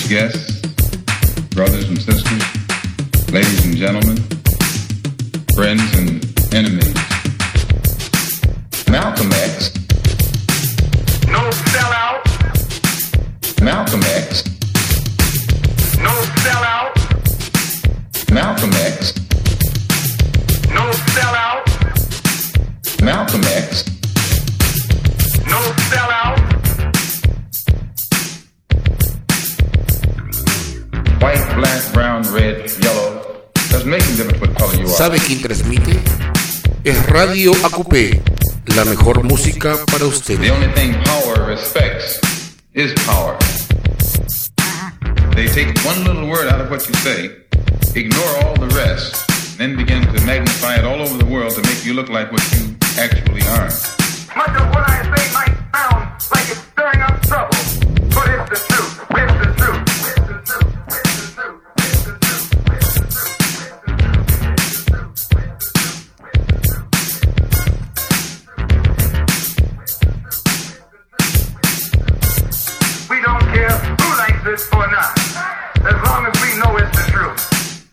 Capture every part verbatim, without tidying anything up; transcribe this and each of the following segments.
guests, brothers and sisters, ladies and gentlemen, friends and enemies. Malcolm X. No sellout. Malcolm X. No sellout. Malcolm X. No sellout. Malcolm X. No sellout. White, black, brown, red, yellow. Doesn't make any difference what color you are. ¿Sabe quién transmite? Es Radio A Q P, la mejor música para usted. The only thing power respects is power. They take one little word out of what you say, ignore all the rest, then begin to magnify it all over the world to make you look like what you actually are. Much of what I say might sound like it's stirring up trouble, but it's the truth. It's the truth. It's the truth. It's the truth. It's the truth. It's the truth. We don't care who likes it or not, as long as we know it's the truth.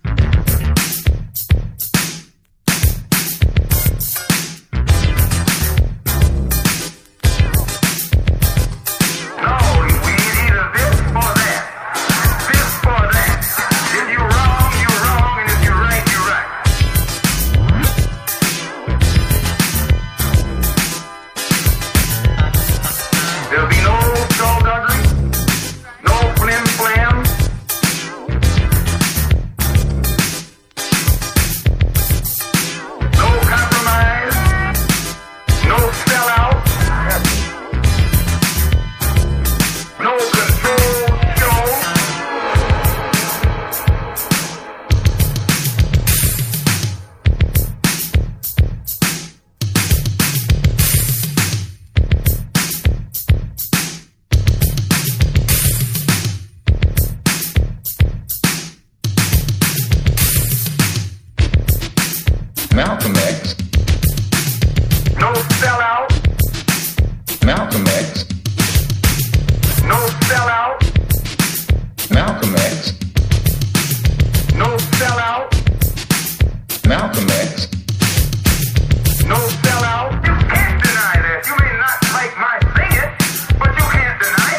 Malcolm X. No sellout. Malcolm X. No sellout. Malcolm X. No sellout. Malcolm X. No sellout. You can't deny that. You may not like my singing, but you can't deny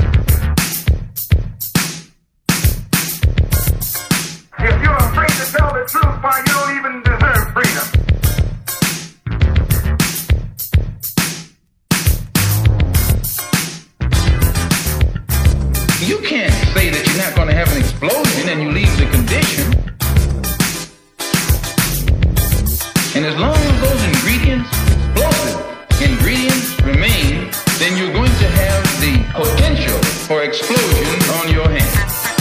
it. If you're afraid to tell the truth, why you don't even deserve freedom. You can't say that you're not going to have an explosion and you leave the condition. And as long as those ingredients, explosive ingredients remain, then you're going to have the potential for explosion on your hands.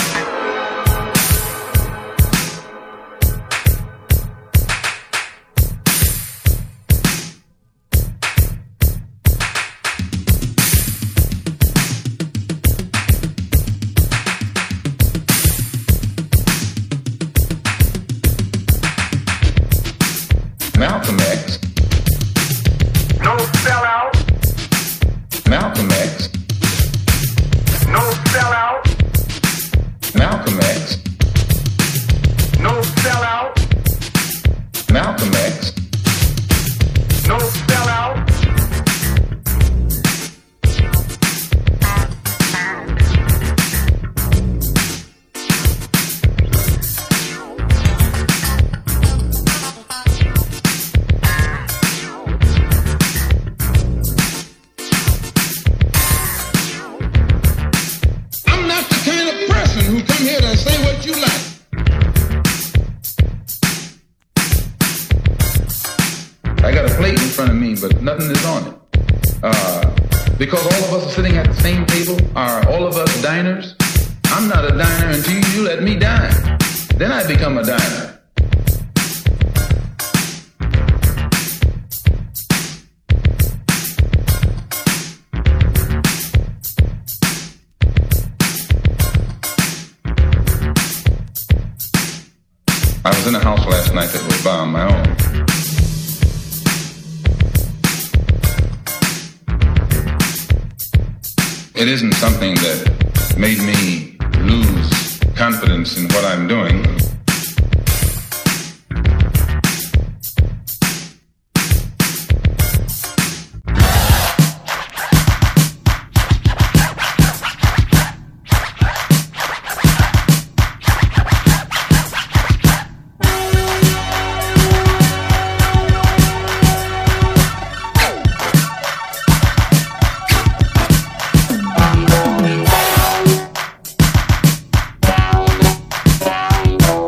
Malcolm X. No sellout. Malcolm X. No sellout. Malcolm X. No sellout. Malcolm X. No sellout. Who come here to say what you like. I got a plate in front of me, but nothing is on it. Uh, because all of us are sitting at the same table, are all of us diners? I'm not a diner until you let me dine. Then I become a diner. I was in a house last night that was by my own. It isn't something that made me lose confidence in what I'm doing. Oh,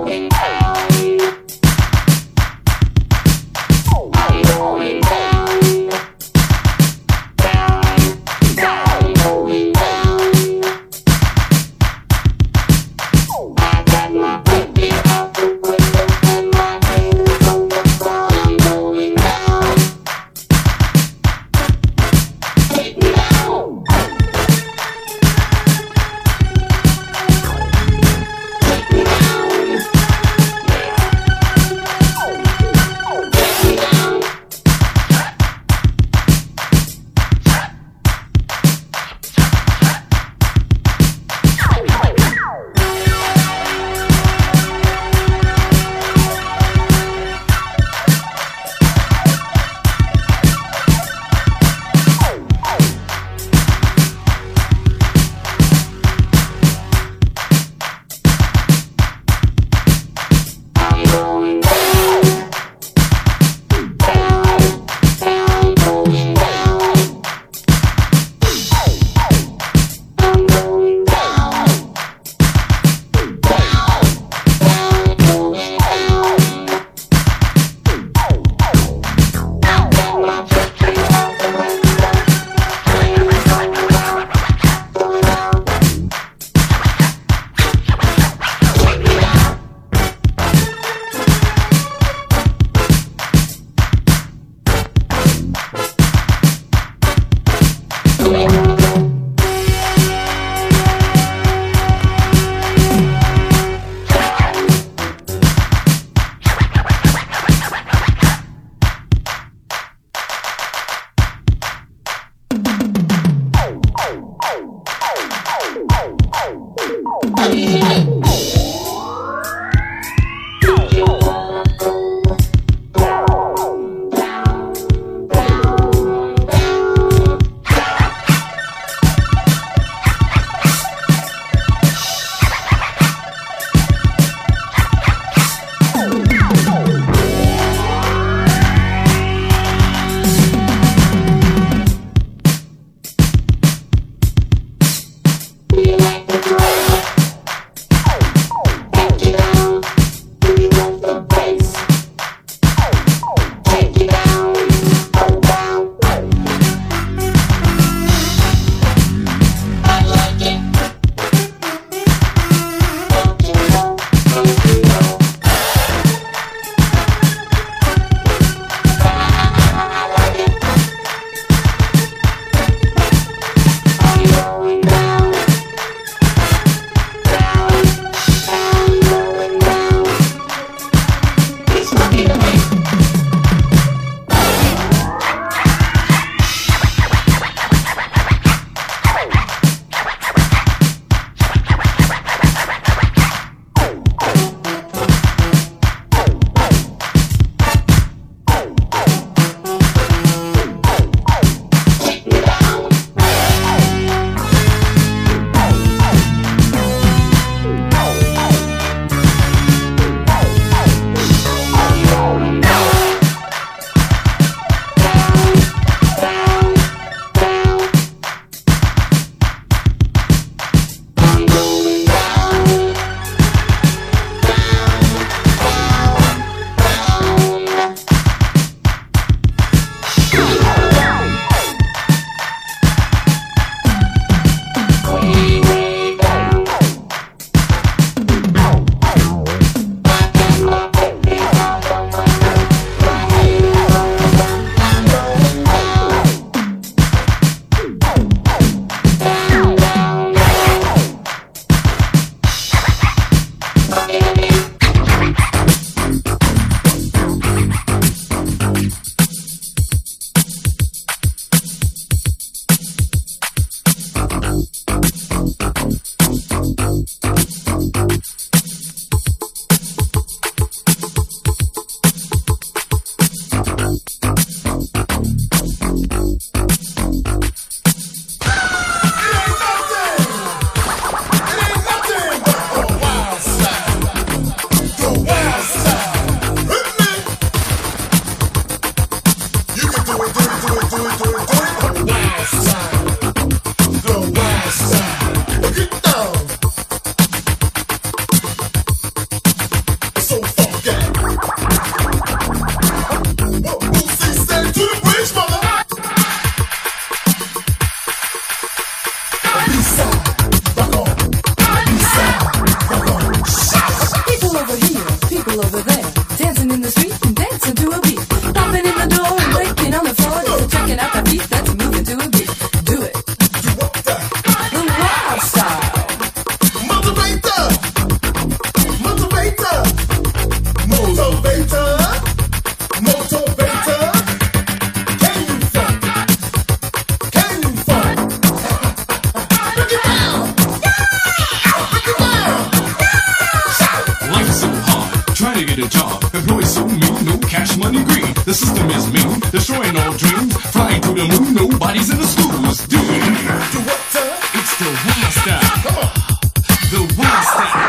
Walking in the street and dancing to a beat. Popping in the door and breaking on the floor. Just checking out the beat that's moving to a beat. Do it. Do what the? The wild style. Motivator. Motivator. Motivator. Motivator. Can you funk? Can you funk? Break it down. Break it down. Life's so hard, trying to get a job. Employees so mean, no cash money green. The system is mean, destroying all dreams. Flying to the moon, nobody's in the schools. Do it. Do what the? It's the wild style. Come on. The wild style.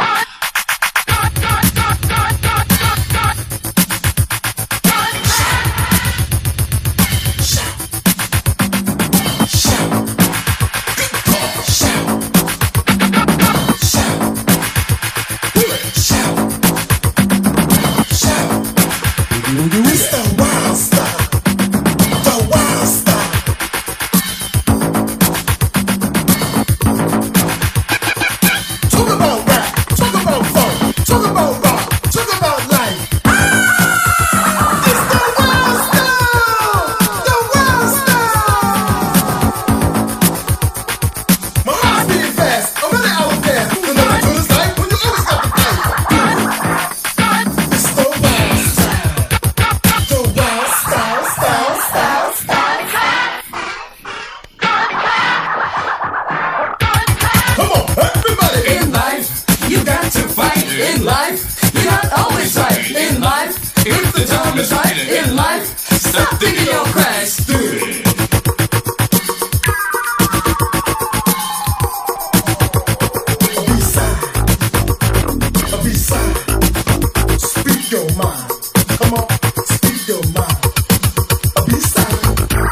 It's the wild style. The wild style. Talk about rap. Talk about funk. Talk about rock. Talk about life. It's the wild style. The wild style. My heart's beating fast. I'm really out there. The number two is like when you always got the fight. It's the wild style. The wild style, style, style, style. Come on, everybody. In life, you got to fight. In life, you're not always right. In life, if the time is right. In life, stop thinking you'll crash. Do it. A B-side. A B-side. Speak your mind. Come on, speak your mind. A B-side.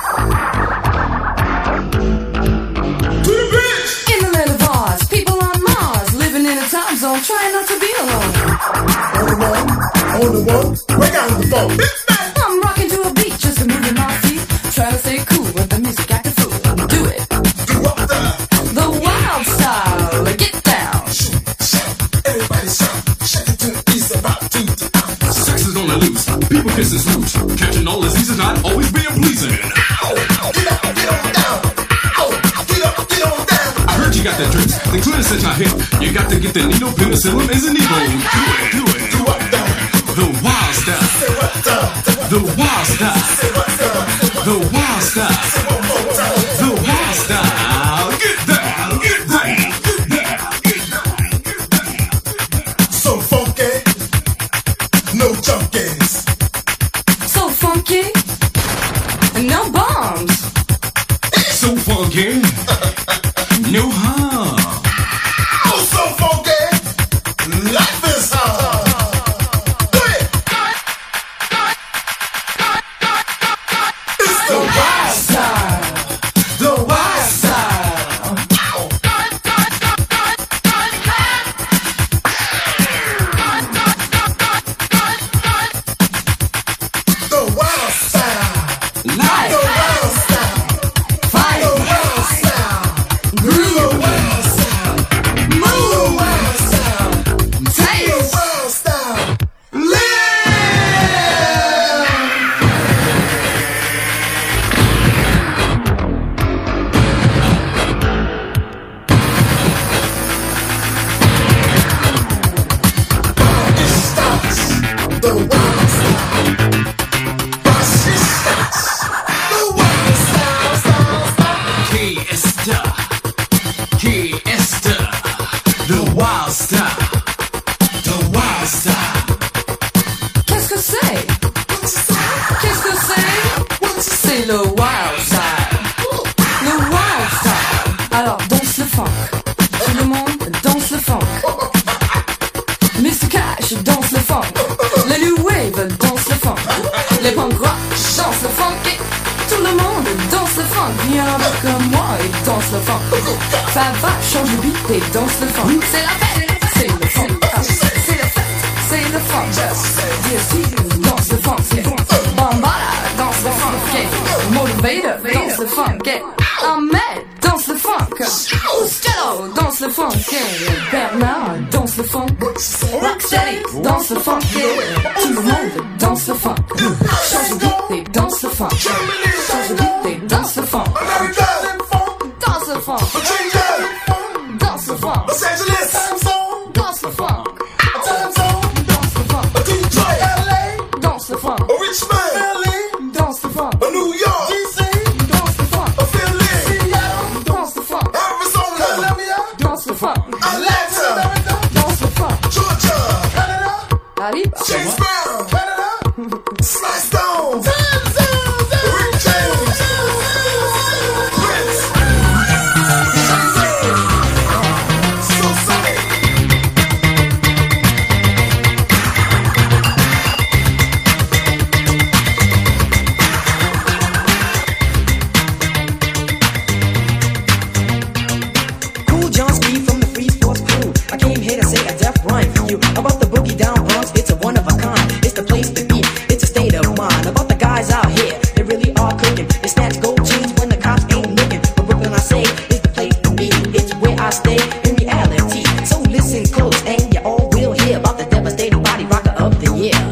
To the bridge. In the land of Oz, people on Mars, living in a time zone, trying not to be alone. On the one, on the one. Break out the phone. Big bang. I'm rocking to a beat, just moving my feet, trying to stay cool with the music acting fool. Do it. Do what the? The wild style. Get down. Everybody shout. Shake it to the east about two to out. Sex is on the loose, people kiss is loose. Catching all diseases, not always being pleasing. Ow! Get up, get on down. Ow! Get up, get on down. I heard you got that drinks, the clearance is not hit. You got to get the needle, penicillin isn't evil. Do it, do it. Do what the? The wild style. Say what the? The wild style. Say what the? The wild style. One more time. The wild style. Get down, get down, get down, get down. So funky, no junkies. So funky. No bombs. So funky. No harm. Oh, so funky, life is hard. Do it. It's the wild Style. the wild style. The wild style. Life. The wild style. Fight. The wild style. Groove. The wild style. Move. The wild style. The Taste. wild style. Live. It starts. The wild style. Bus it starts. The wild style, style, style. Key Esther. Key Esther. The wild style. The wild style. Qu'est-ce que c'est? What you say? Qu'est-ce que c'est? What you say? C'est le wild style. Le wild style. Alors danse le funk. Tout le monde danse le funk. mister Cash danse le funk. Les New Wave dansent le funk. Les punk rock dansent le funk. Et tout le monde danse le funk. Viens avec moi et danse le funk. Ça va, change le beat et danse le funk. C'est la fête, c'est le funk. C'est la fête, c'est le funk. D S T danse le funk. Bambada danse le funk. Motivator danse le funk. Ahmed danse le funk. Costello danse le funk. Bernard danse le funk. Rocksteady danse le funk. Tout le monde dansent le funk. Change de beat, they dance le funk. Change de beat, they dance le funk. Danse le funk. Danse le funk. Los Angeles, Danse le funk. time zone, Danse le funk. Detroit, L A, Danse le funk. Richmond, Philly, Danse le funk. New York, D C, Danse le funk. Philly, Seattle, danse le funk. Arizona, Columbia, Danse le funk. Atlanta, Danse le funk. Georgia, Canada, Arriba. James Brown, Canada, Sly Stone, Rick James, Prince, So Sonic. Cool John Speed from the Free Sports Crew. I came here to say a death rhyme for you. About the boogie down Bronx, it's a one of a kind. It's the place to be, it's a state of mind. About the guys out here, they really are cooking. They snatch gold chains when the cops ain't looking. But Brooklyn, I say, is the place to be. It's where I stay in reality. So listen close, and you all will hear about the devastating body rocker of the year.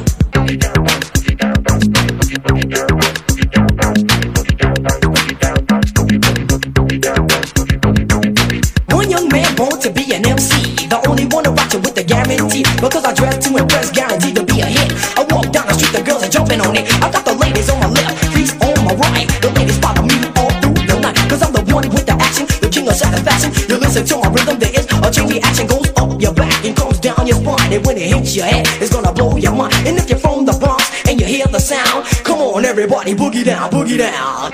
One young man born to be an M C, the only one to rock it with the guarantee. Because I dress to impress, guaranteed to be a hit. I walk down the street, the girls are jumping on it. I got the ladies on my left, freaks on my right. The ladies follow me all through the night. Cause I'm the one with the action, the king of satisfaction. You listen to my rhythm, there is a chain reaction. Goes up your back and comes down your spine. And when it hits your head, it's gonna blow your mind. And if you're from the Bronx and you hear the sound, come on everybody, boogie down, boogie down.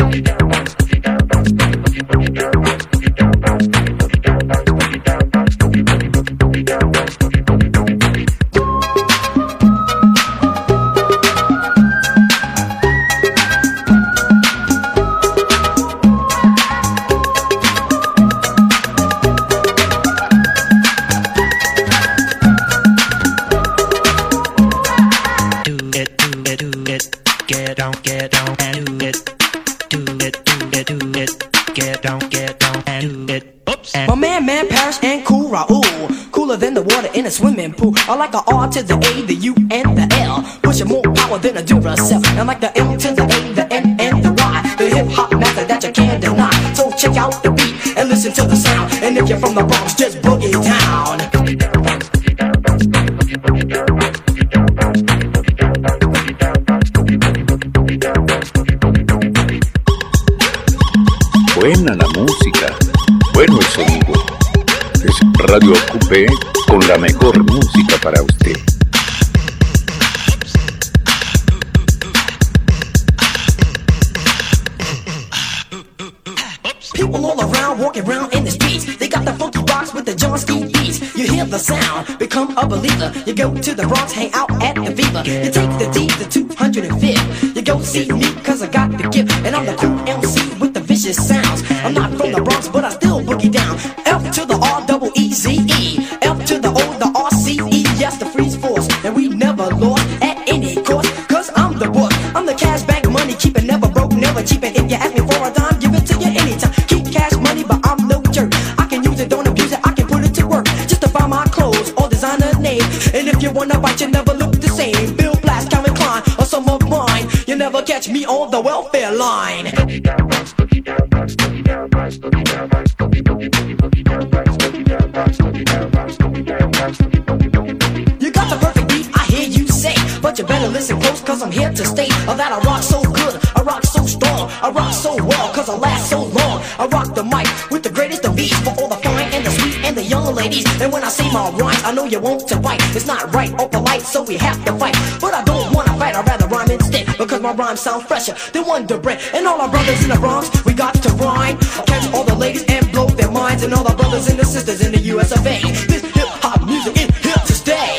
Do it, do it, do it, get down, get down and do it. Do it, do it, do it, get down, get down and do it. Oops. My man, man, Parrish and Cool Raul. Cooler than the water in a swimming pool. I like the R to the A, the U, and the L. Pushing more power than a Duracell. And like the M to the A, the N, and the Y. The hip hop method that you can't deny. So check out the beat and listen to the sound. And if you're from the Bronx, just boogie down. Buena la música, bueno el sonido. Es Radio Ocupé con la mejor música para usted. People all around walking around in the streets. They got the funky box with the John Steve beats. You hear the sound, become a believer. You go to the Bronx, hang out at the Viva. You take the D to two hundred fifth. You go see me cause I got the gift. And I'm the cool M C with the vicious sounds. I'm not from the Bronx but I still boogie down. F to the R double E Z E. F to the O, the R C E. Yes, the freeze force. And we never lost at any cost. Cause I'm the boss. I'm the cash back money. Keep it never broke, never cheap. And if you ask me for a dime, give it to you anytime. Keep cash money but I'm no jerk. I can use it, don't abuse it, I can put it to work. Just to buy my clothes or designer name. And if you wanna bite, you never look the same. Bill Blass, Calvin Klein, or some of mine. You never catch me on the welfare line. You got the perfect beat, I hear you say. But you better listen close cause I'm here to stay. Oh, that I rock so good, I rock so strong, I rock so well cause I last so long. I rock the mic with the greatest of beats for all the fine and the sweet and the young ladies. And when I say my rhymes, I know you want to bite. It's not right or polite, so we have to fight. But I don't wanna fight, I'd rather rhyme instead. Because my rhymes sound fresher than Wonder Bread. And all our brothers in the Bronx, we got to rhyme. Catch all the ladies and blow their minds. And all our brothers and the sisters in the U S of A. This hip hop music is here to stay.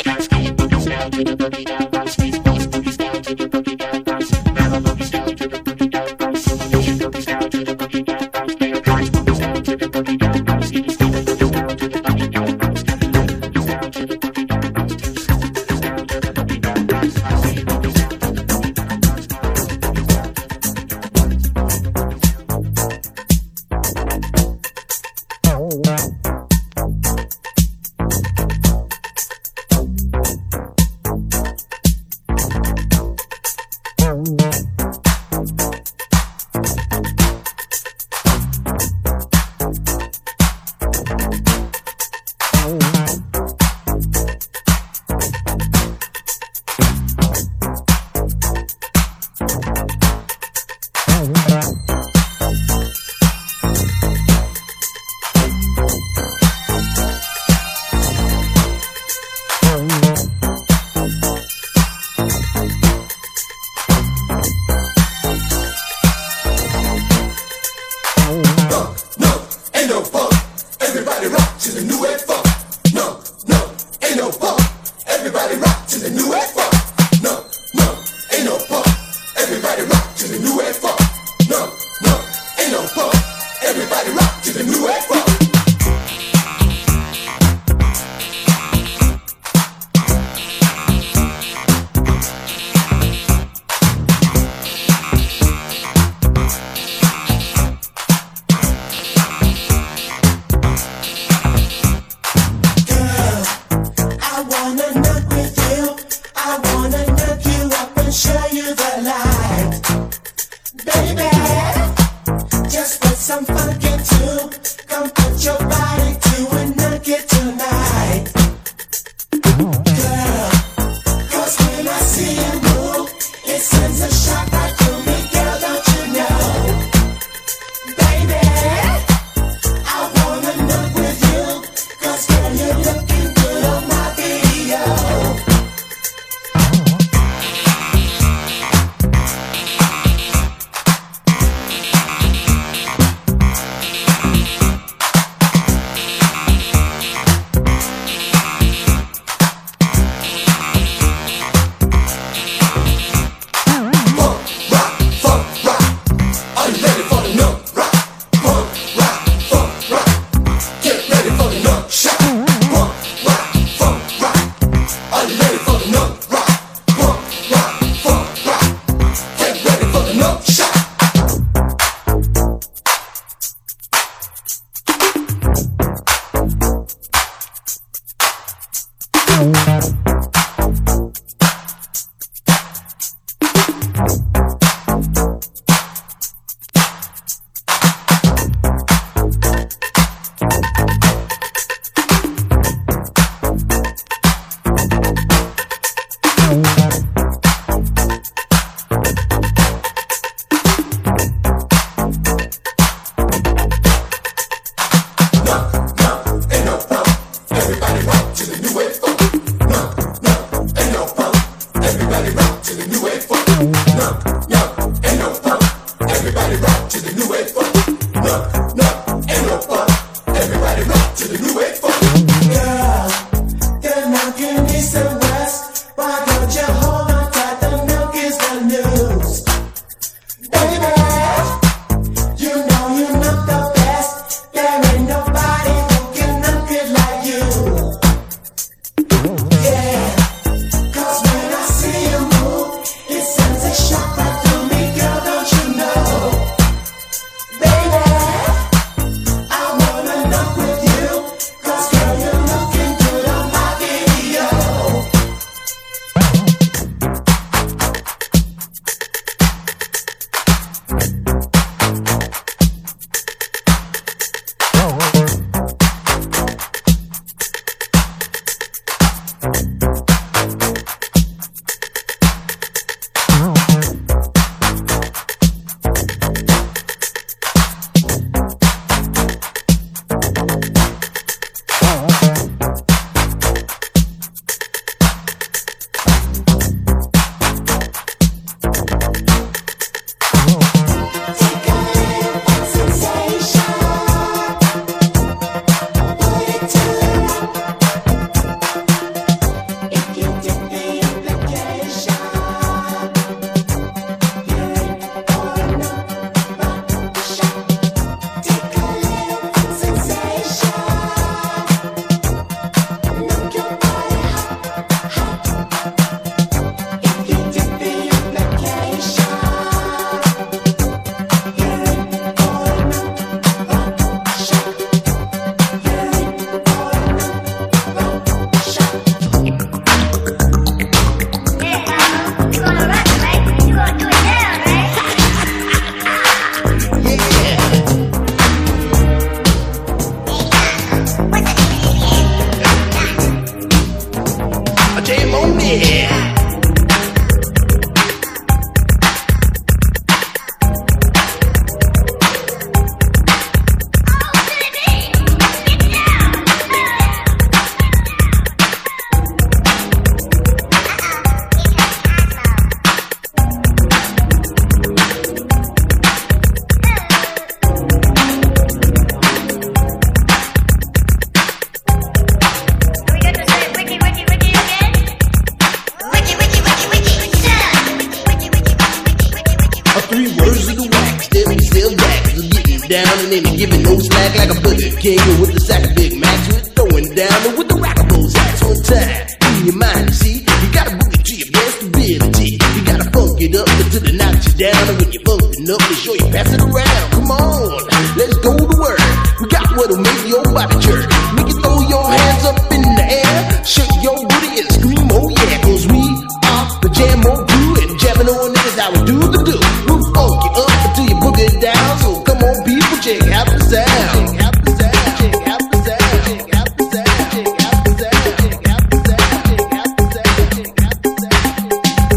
down and then giving no slack like a Burger King with the sack of Big Macs. We're throwing down with the rockables acts on time. In your mind, you see, you gotta boogie to your best ability. You gotta funk it up until it knocks you down. And when you're bumping up, make sure you pass it around. Come on, let's go to work. We got what'll make your body jerk. Make you throw your hands up in the air, shake your booty and scream, oh yeah. Cause we are the Jam O Crew, and jamming on niggas how we do the do. We'll funk you up until you boogie down. So come on people, check out the sound. Check out the sound, check out the sound, check out the sound, check out the sound, check out the sound, check out the sound, check out the sound.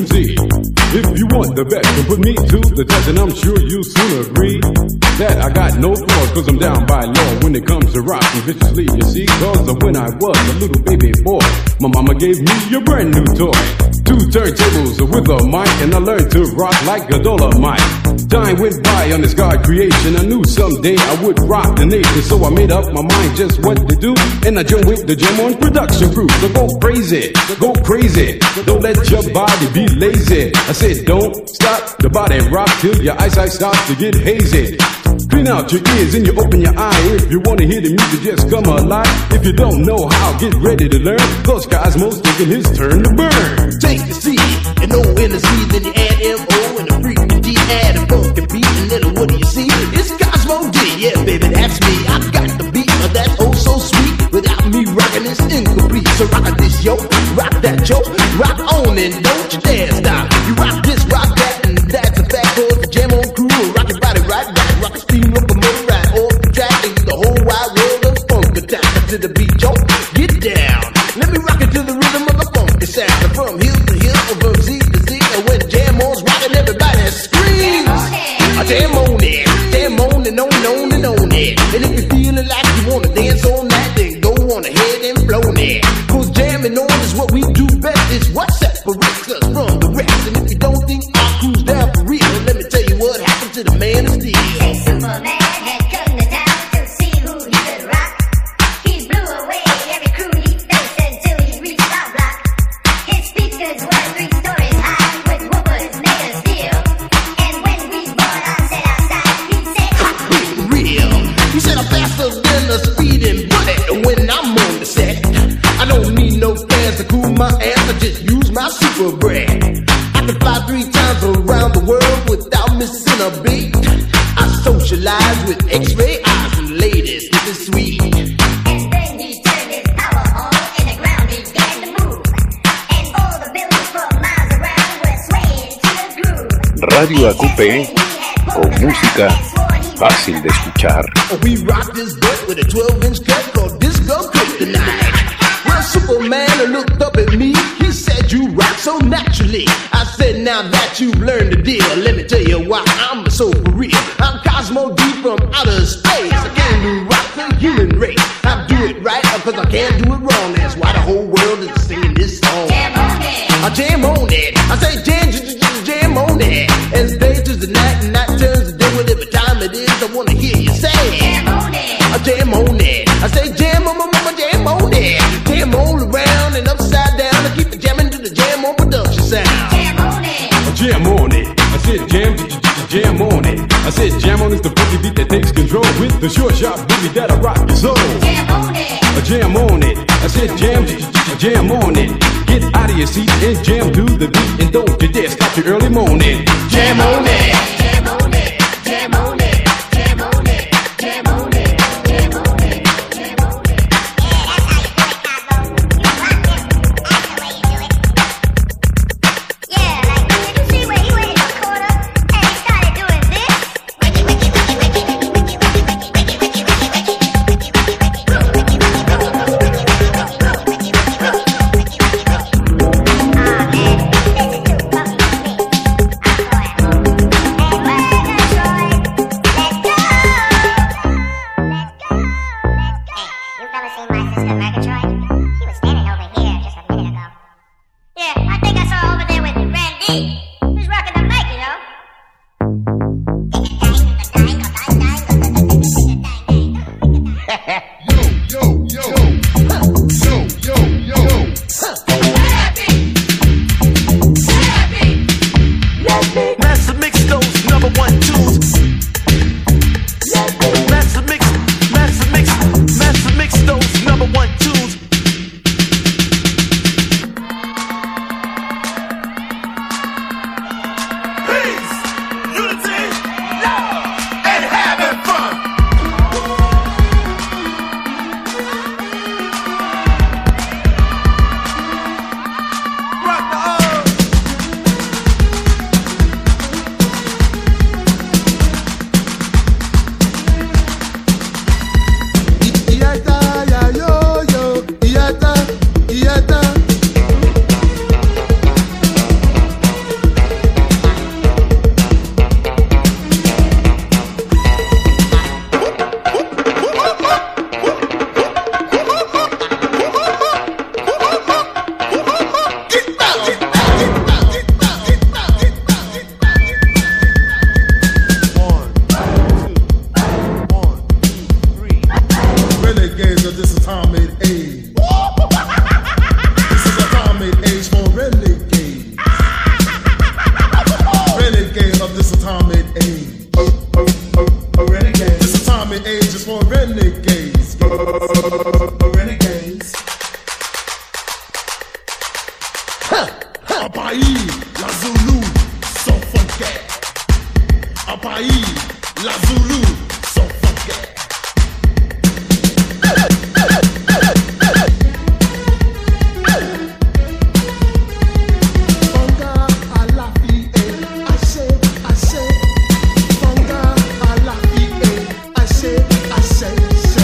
M C. If you want the best, then put me to the test, and I'm sure you'll soon agree that I got no flaws, cause I'm down by law when it comes to rocking viciously, you see. Cause of when I was a little baby boy, my mama gave me a brand new toy. Two turntables with a mic, and I learned to rock like a Dolomite. Time went by on this God creation, I knew someday I would rock the nation. So I made up my mind just what to do, and I joined with the Jam On production crew. So go crazy, go crazy, don't let your body be lazy. I said don't stop the body rock till your eyesight starts to get hazy. Clean out your ears and you open your eye. If you wanna hear the music, just come alive. If you don't know how, get ready to learn, cause Cosmo's taking his turn to burn. Take the C and O in the C, then you add M O and the freaky D, add a funky beat, and then what do you see? It's Cosmo D, yeah baby, that's me. I got the beat, but that's oh so sweet. Without me rocking, it's incomplete. So rock this yo, rock that yo, rock on and don't you dare stop. You rock this, rock that, and that's a fact. Cause the Jam On crew will rock your body right back. Rock a steam locomotive right off the track, and the whole wide world of funk attack. To the beat, yo, get down. Let me rock it to the rhythm of the funky sound. From hill to hill, from Z to Z, and when Jam On's rocking, everybody screams. I jam on it, jam on and on and on and on it. And if you're feeling like you wanna dance on that, then go on ahead and blow it. Cause jamming on is what we do best. It's what separates us from the rest. And if you don't think our crew's down for real, let me tell you what happened to the man of steel. Say Superman had come to town to see who he could rock. He blew away every crew he faced until he reached our block. His speakers were three stories high with woofers made of steel. And when we bought our set outside, he said, real. He said I'm faster than a speeding bullet when I'm on the set. I don't need no fans to cool my ass, I just use my super breath. I can fly three times around the world without missing a beat. I socialize with X-ray eyes and ladies, this is sweet. and then he turned his power on and the ground began to move. And all the buildings for miles around were swaying to the groove. Radio A Q P, con música fácil de escuchar. We rock this bit with a twelve inch cut called Disco Kryptonite. Well, Superman looked up at me, he said you rock so naturally. I said now that you've learned the deal, let me tell you why I'm so for real. I'm Cosmo D from outer space. I came to rock the human race. I do it right cause I can't do it wrong. That's why the whole world is singing this song. Jam on it. I jam on it. I say jam, jam, jam, jam on it. As day turns to night and night turns to day, whatever time it is, I wanna hear you say Jam on it. I jam on it. I say jam on, mama, jam on it. Jam all around and upside down. I keep it jamming to the Jam On production sound. Jam on it. I jam on it. I said jam, j- j- jam on it. I said jam on is the funky beat that takes control with the short, sharp boogie that'll rock your soul. Jam on it. I jam on it. I said jam, j- j- jam on it. Get out of your seat and jam to the beat, and don't you dare stop your early morning. Jam on it. Jam on it. Jam on it. Jam on it. Jam on it. Jam on it. Jam on it. Yeah, that's how you do it, Cosmo. You rock it. Yeah, like, did you see where he went in the corner and he started doing this? Wiki, wiki, wiki, wiki, wiki, wiki, wiki, wiki, wiki, wiki, wiki, wiki. Ah, man, this is too funky for me. I'm going home. renegade. A, a, a, a renegade. This is time and age is for renegades. A, a, a renegades. Un pays, la Zulu, sont funky. Un pays, la Zulu, sont funky. Funga à la vie, assez, assez. Funga à la vie, assez, assez, assez.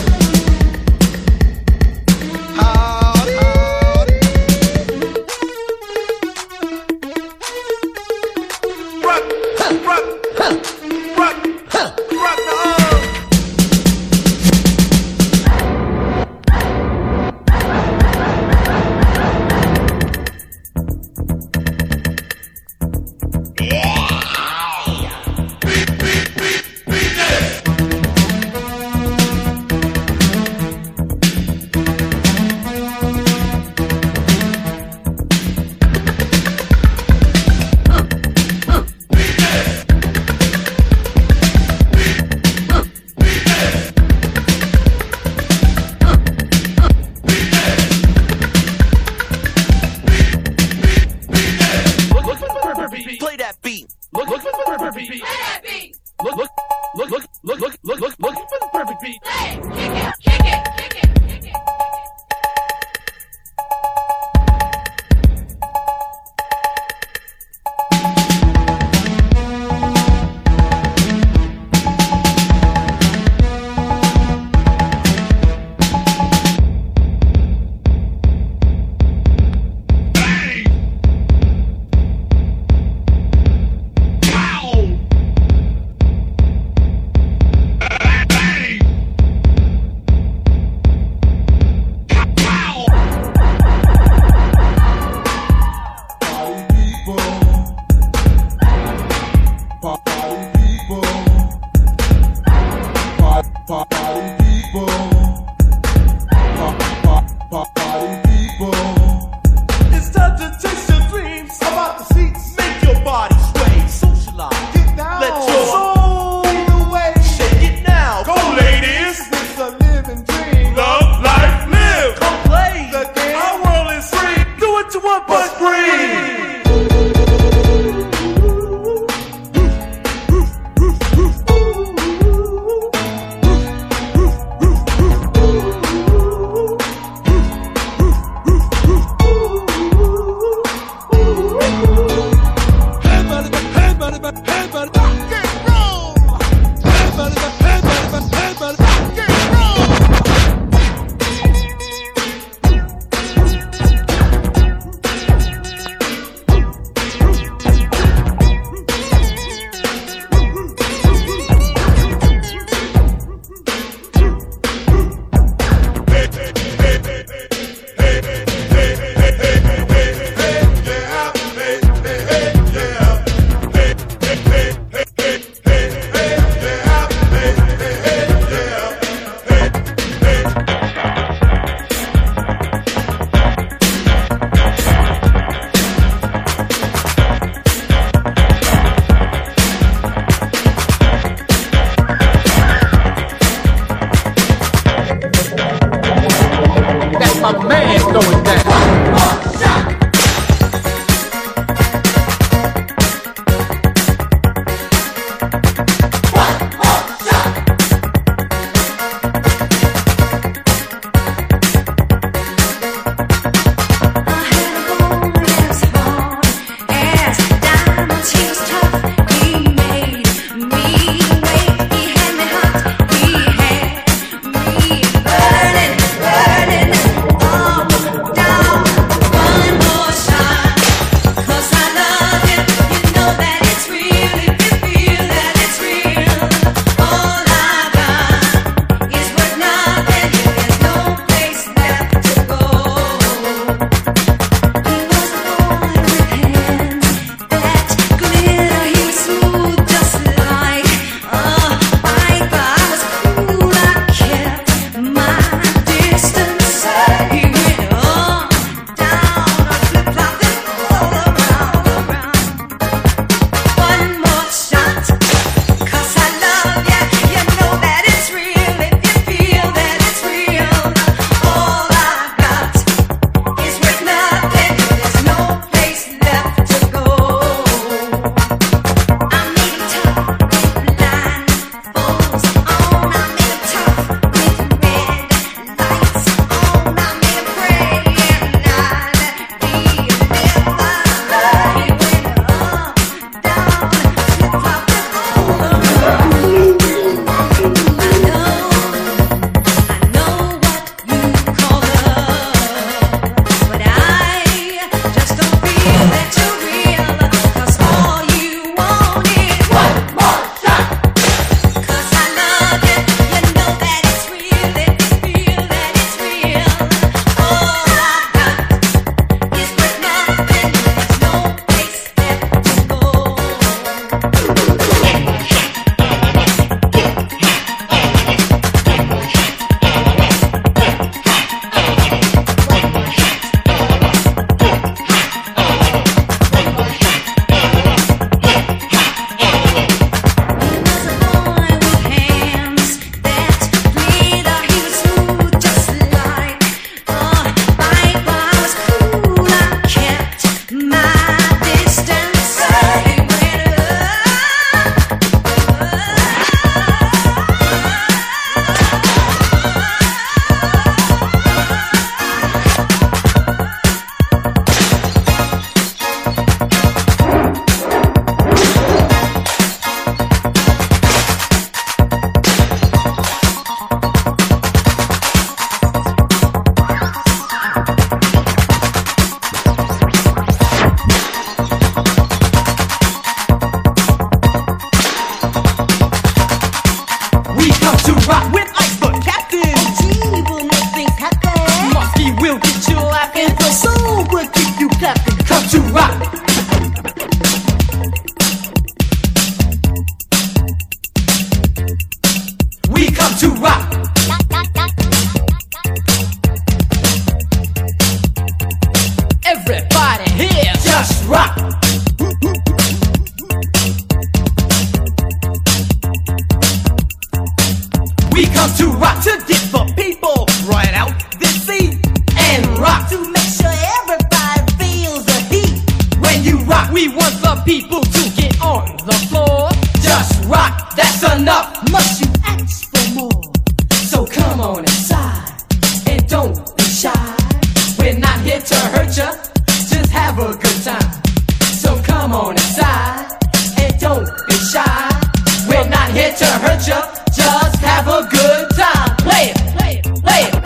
come to rock, to get the people right out this seat and rock, to make sure everybody feels the heat. When you rock, we want the people to get on the floor. Just rock, that's enough. Must you ask for more? So come on inside and don't be shy. We're not here to hurt ya, just have a good time. So come on inside and don't be shy. We're not here to hurt ya, just have a good time. Play it, play it, play it.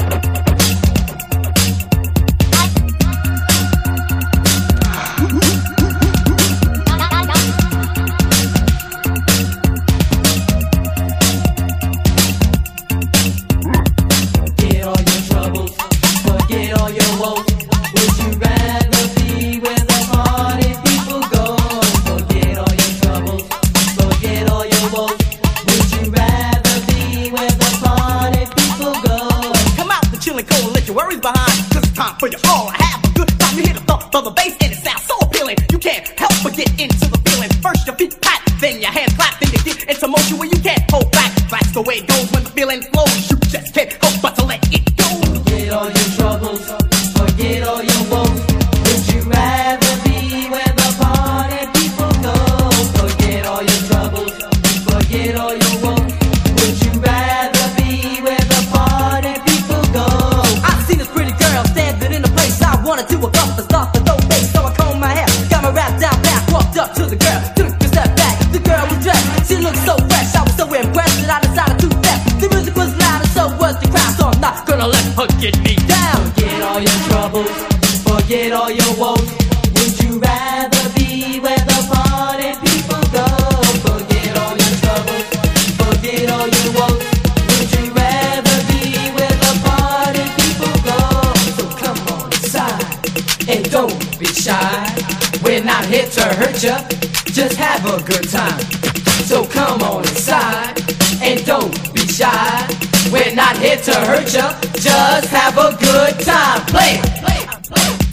Forget all your troubles, forget all your woes. Would you rather be where the party people go? Forget all your troubles, forget all your woes. Would you rather be where the party people go? Come out the chillin' cold, let your worries behind. Cause it's time for you all to have a good time. You hear the thump of the bass and it sounds so appealing. You can't help but get into the feeling. First your feet pat, then your hands clap, then you get into motion where you can't hold back. That's the way it goes when the feeling flows. You just can't help but to let it go. Forget all your troubles, forget all your woes. Would you rather be where the party people go? Forget all your troubles, forget all your woes. Would you rather be where the party people go? I seen this pretty girl standing in a place I wanna do a bump and start the dope bass. So I combed my hair, got my rap down back, walked up to the girl, took a step back. The girl was dressed, she looked so fresh. I was so impressed that I decided to step. The music was loud and so was the crowd, so I'm not gonna let her get me down. Forget all your troubles, forget all your woes. Would you rather be where the party people go? Forget all your troubles, forget all your woes. Would you rather be where the party people go? So come on inside and don't be shy. We're not here to hurt ya, just have a good time. So come on inside and don't be shy. We're not here to hurt ya, just have a good time. Play it, play it, play it.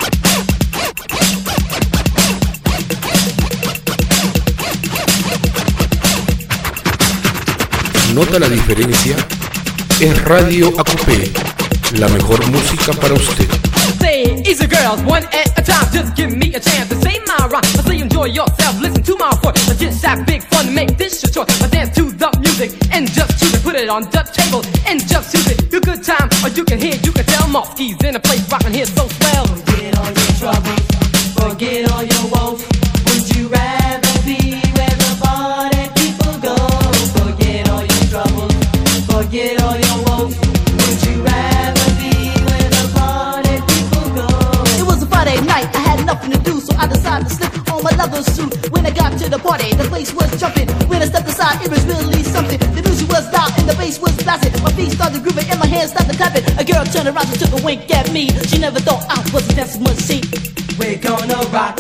¿Nota la diferencia? Es Radio A Q P, la mejor música para usted. Say, easy girls, one at a time, just give me a chance to say my rhyme. I say enjoy yourself, listen to my voice. I just have big fun to make this your choice. I dance to the music and just choose it, put it on the table and just choose it. Your good time, or you can hear, you can tell. Mosky's in a place rockin' here so swell. Forget all your troubles, forget all your woes. Would you rather be where the party people go? Forget all your troubles, forget all your woes. Would you rather be where the party people go? It was a Friday night, I had nothing to do, so I decided to slip on my leather suit. When I got to the party, the place was jumping. When I stepped aside, it was really something. The music was loud and the bass was blasting. My feet started grooving and my hands started clapping. A girl turned around and took a wink at me. She never thought I was a dancing machine. We're gonna rock.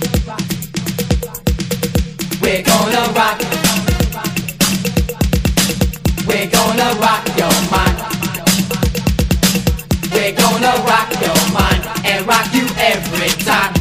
We're gonna rock. We're gonna rock your mind. We're gonna rock your mind and rock you every time.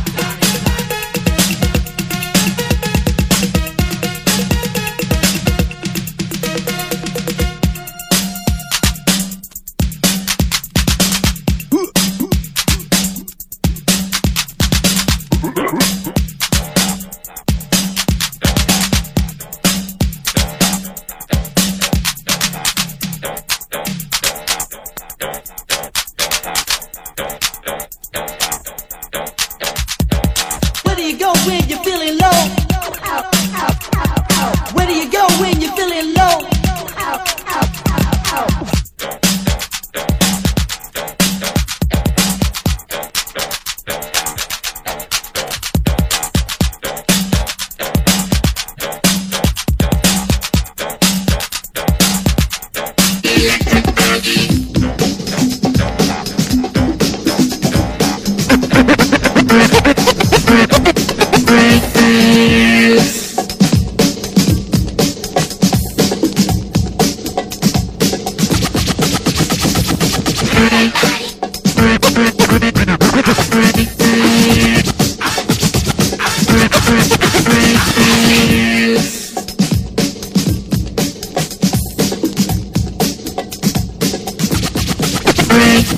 Where do you go when you're feeling low? Where do you go when you're feeling low?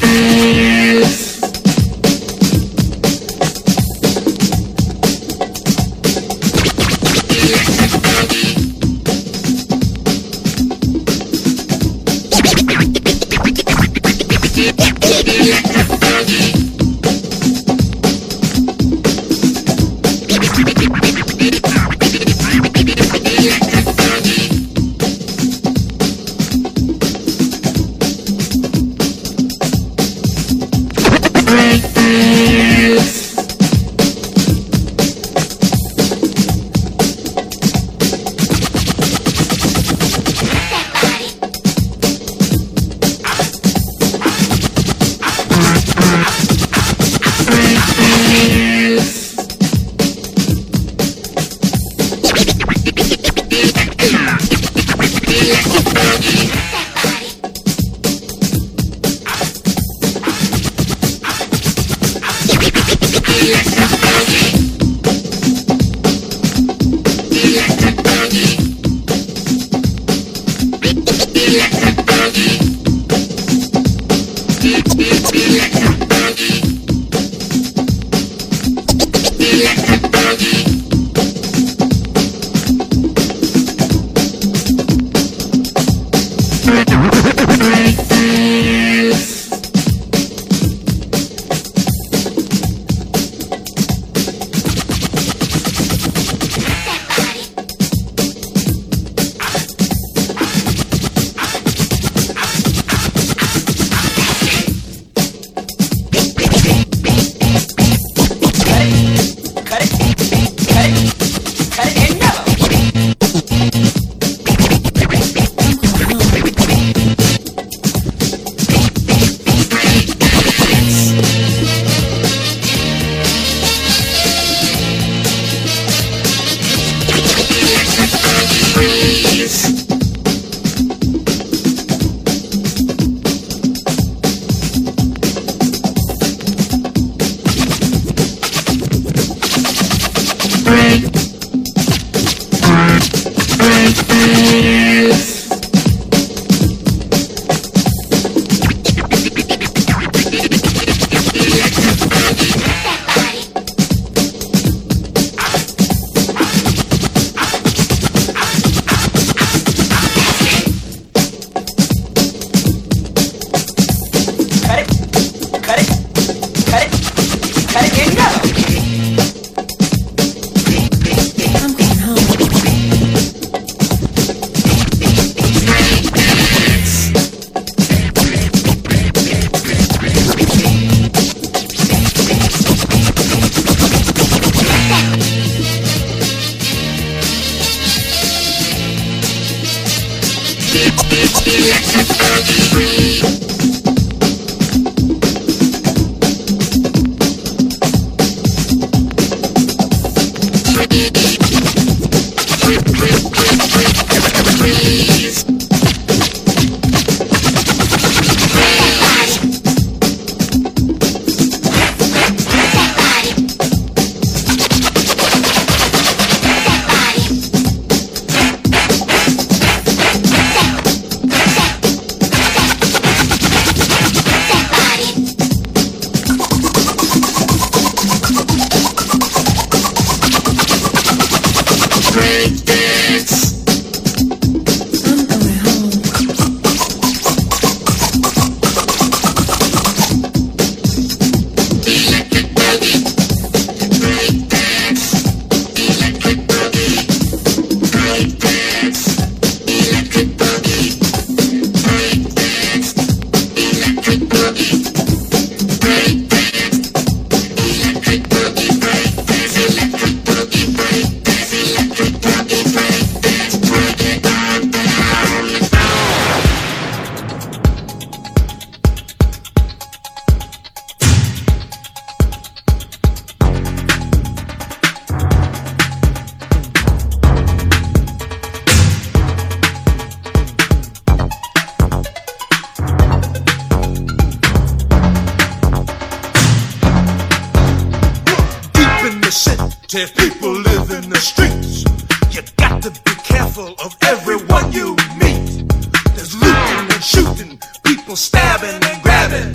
If people live in the streets, you got to be careful of everyone you meet. There's looting and shooting, people stabbing and grabbing.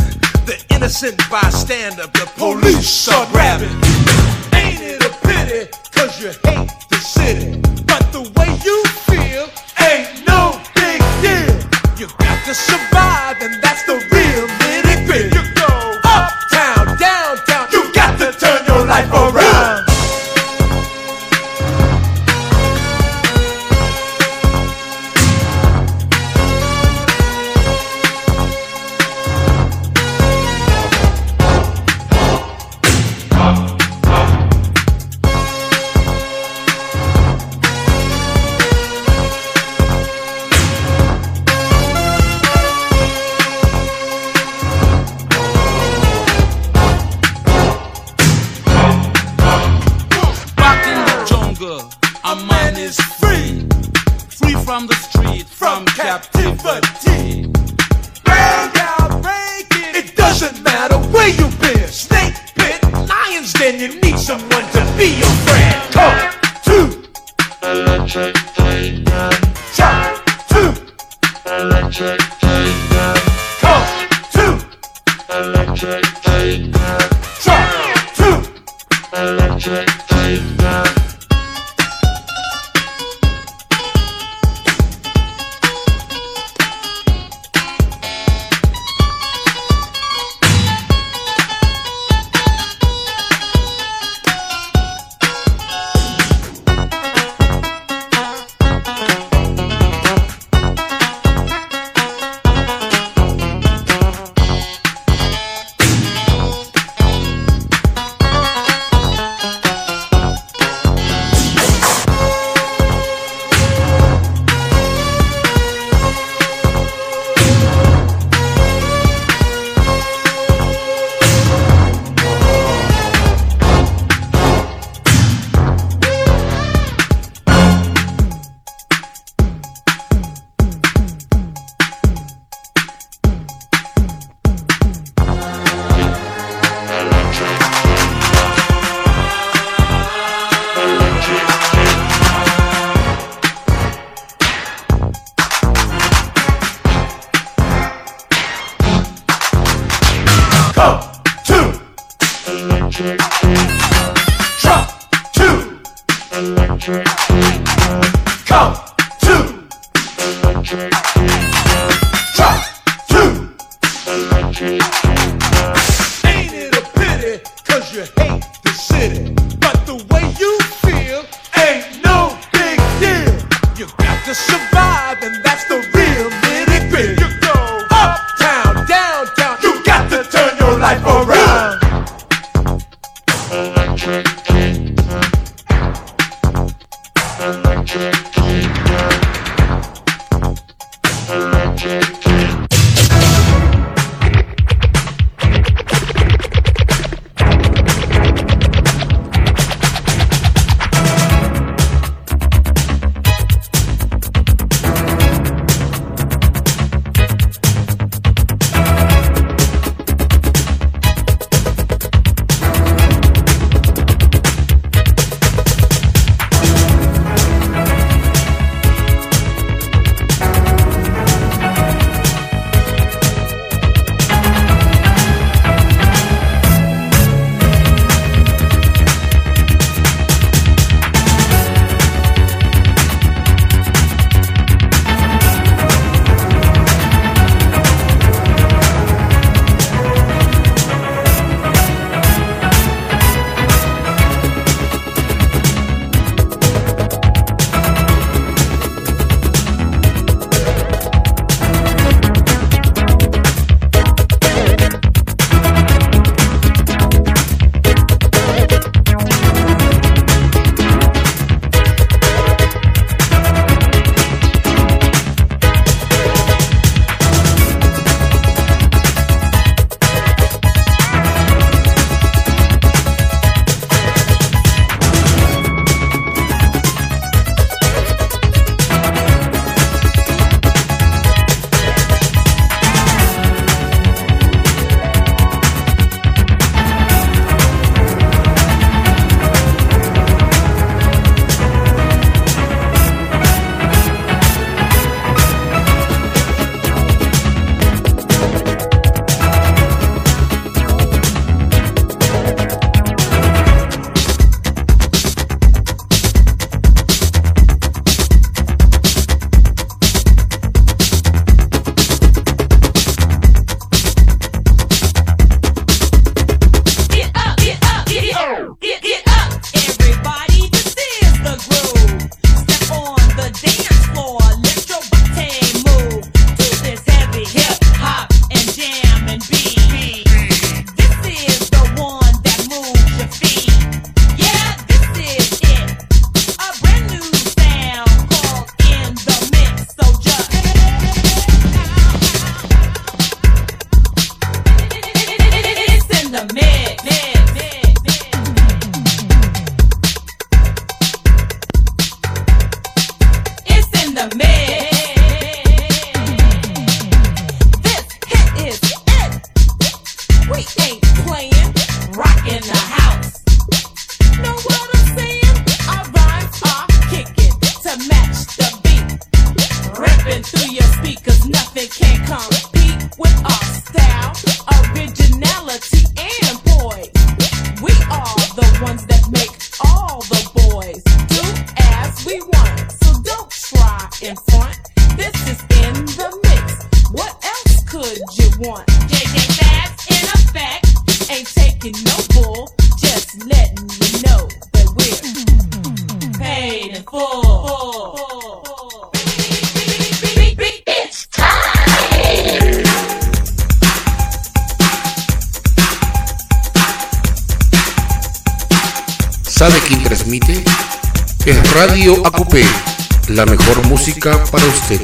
the innocent bystander the police are grabbing. Ain't it a pity, cause you hate the city, but the way you feel ain't no big deal. You got to survive, and that's the real nitty gritty. You go uptown, downtown, you got to turn your life around. From the street, from captivity. Break out, break it. It doesn't matter where you've been. Snake pit, lions den. You need someone to be your friend. Come to Electric Kingdom. Shout to Electric Kingdom. Come to Electric Kingdom. Shout to Electric Kingdom. compete with our style, originality, and poise. We are the ones that make all the boys do as we want. So don't try in front. This is in the mix. What else could you want? J J Fab's in effect. Ain't taking no bull. Just letting you know that we're paid in full. It's time. ¿Sabe quién transmite? Es Radio A Q P, la mejor música para usted.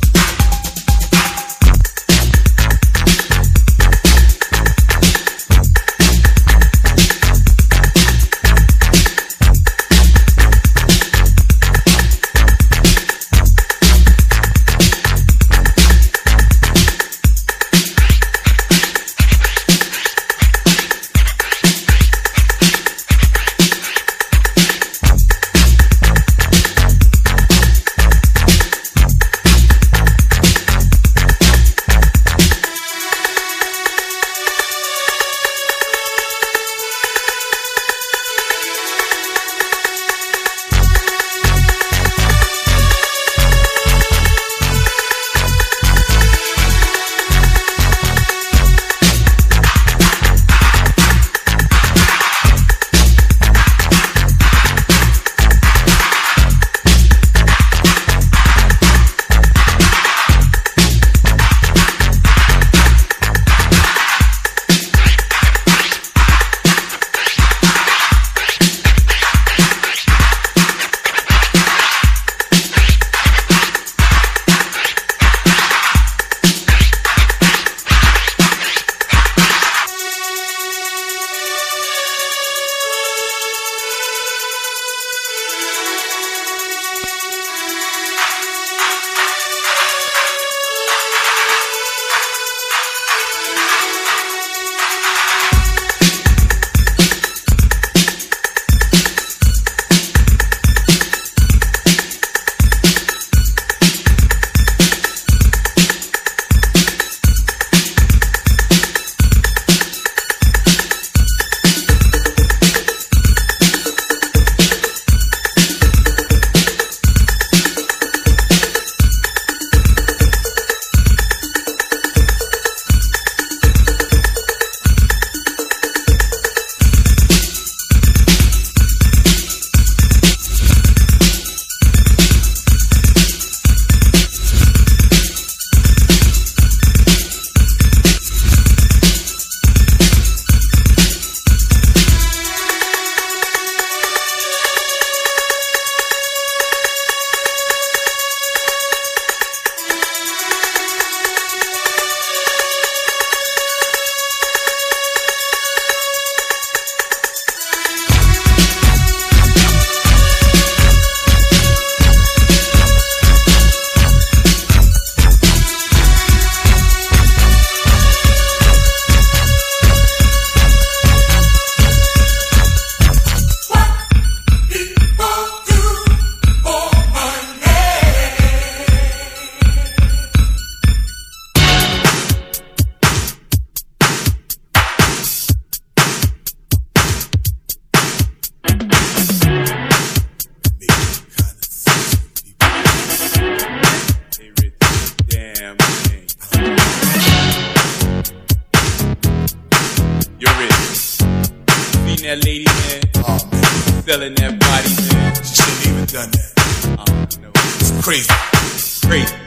that lady, man. Oh, man. Selling that body, man. She shouldn't even done that. Oh, you know. It's crazy. Crazy.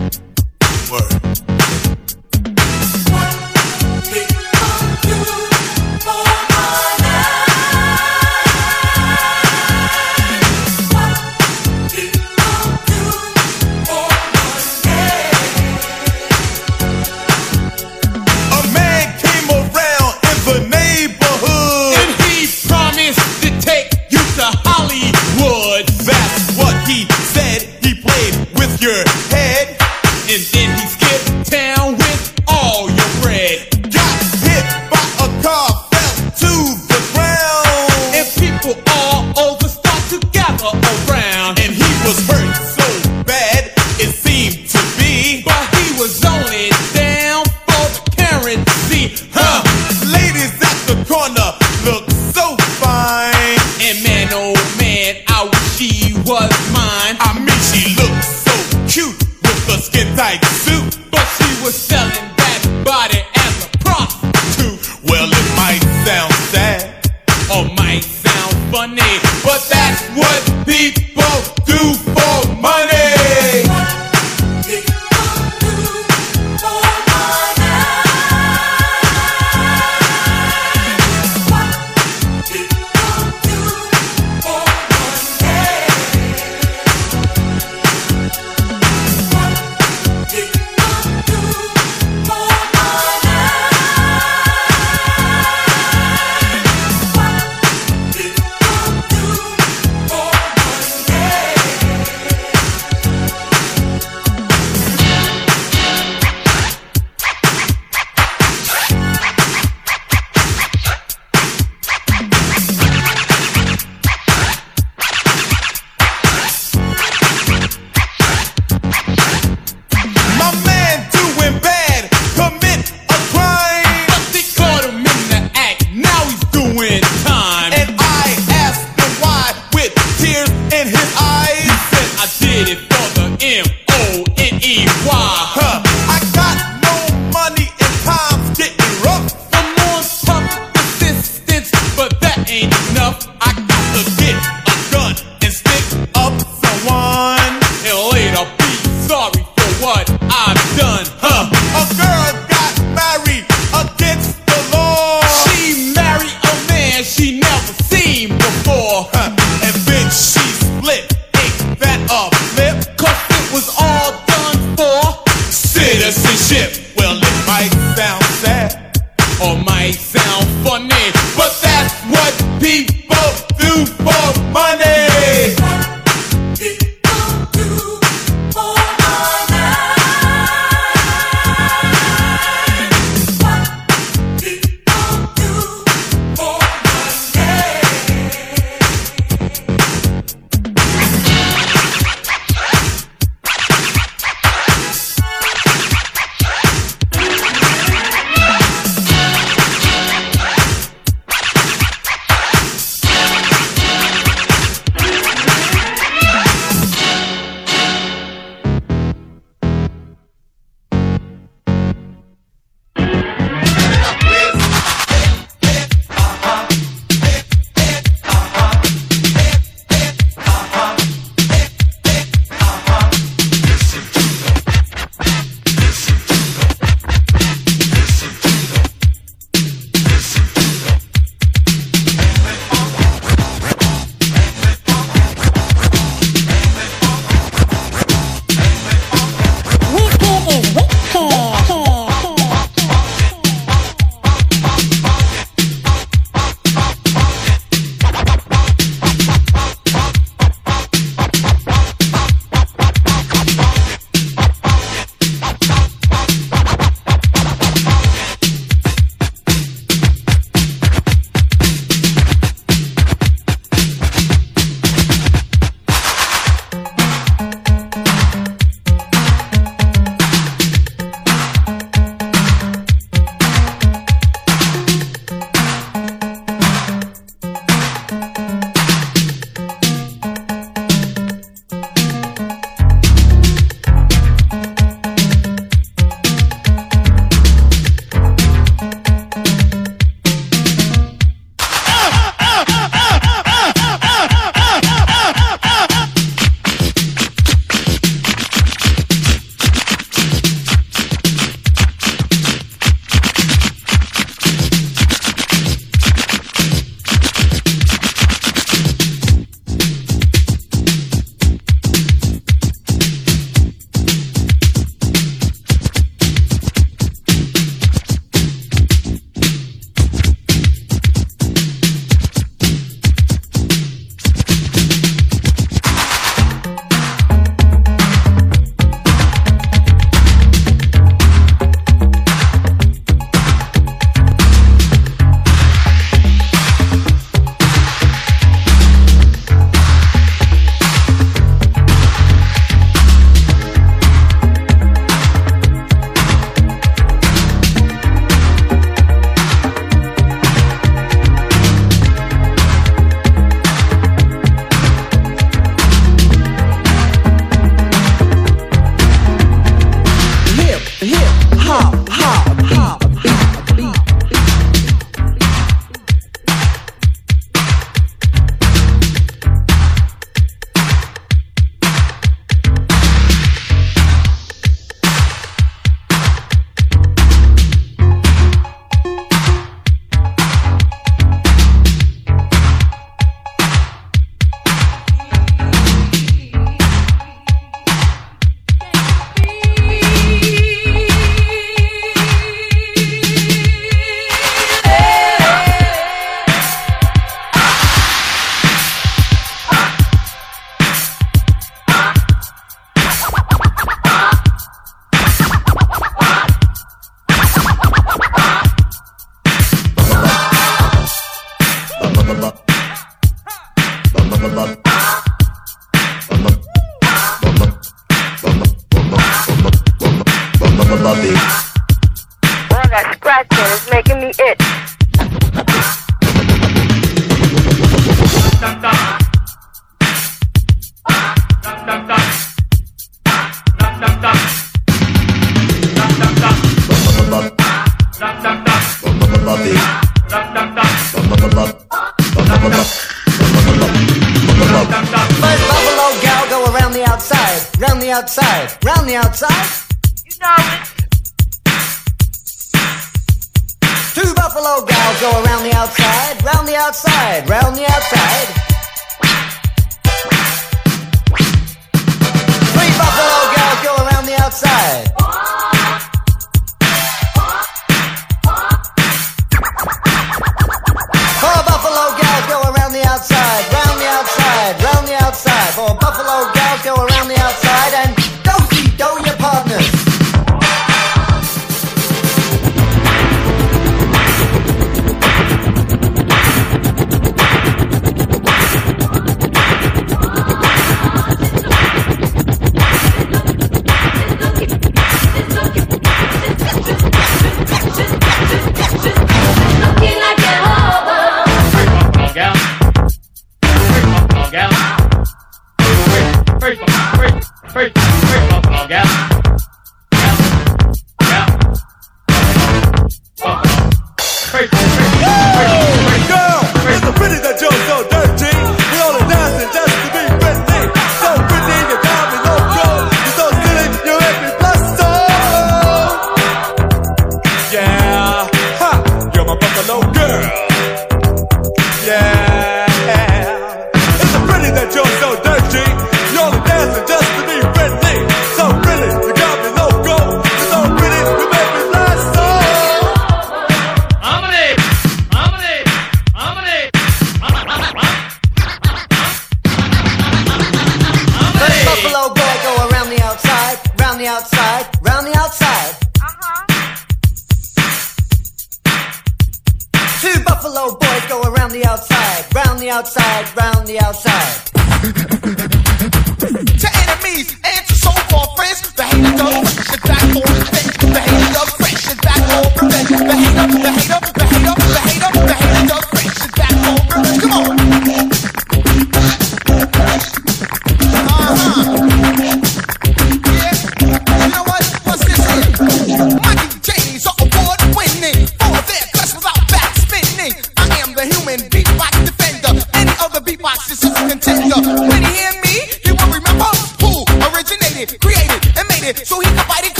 Word. Your head, and then he skipped town with all your bread. Got hit by a car, fell to the ground, and people all over start to gather around. And he was hurt so bad, it seemed to be, but he was on it. skin tight suit, but she was selling that body as a prostitute. Well, it might sound sad or might sound funny, but that's what people do for money. Boy, that scratching is making me itch. First buffalo gal go around the outside, round the outside, round the outside. You know it. Two buffalo gals go around the outside, round the outside, round the outside. Three buffalo gals go around the outside. Four buffalo gals go around the outside, round the outside, round the outside. Four buffalo gals go around the outside and do-si-do your partners.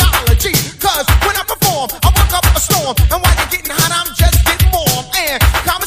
And while you're getting hot, I'm just getting warm. And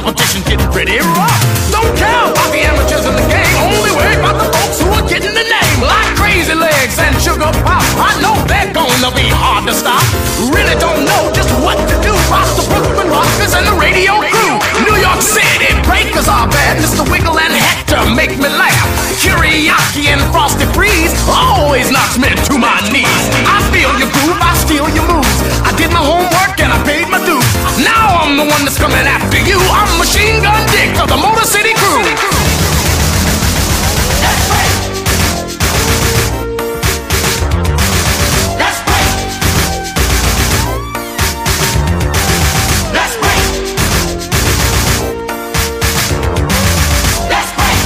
competition get pretty rough. Don't care about the amateurs in the game, only worry about the folks who are getting the name. Like Crazy Legs and Sugar Pop, I know they're gonna be hard to stop. Really don't know just what to do. Pop the Brooklyn Rockers and the radio crew. New York City breakers are bad. Mister Wiggle and Hector make me laugh. Kiriaki and Frosty Freeze always knocks me to my knees. I feel your groove, I steal your moves. I did my homework and I paid my dues. Now I'm the one that's coming after you. I'm Machine Gun Dick of the Motor City Crew. That's right. That's right. That's right. That's right.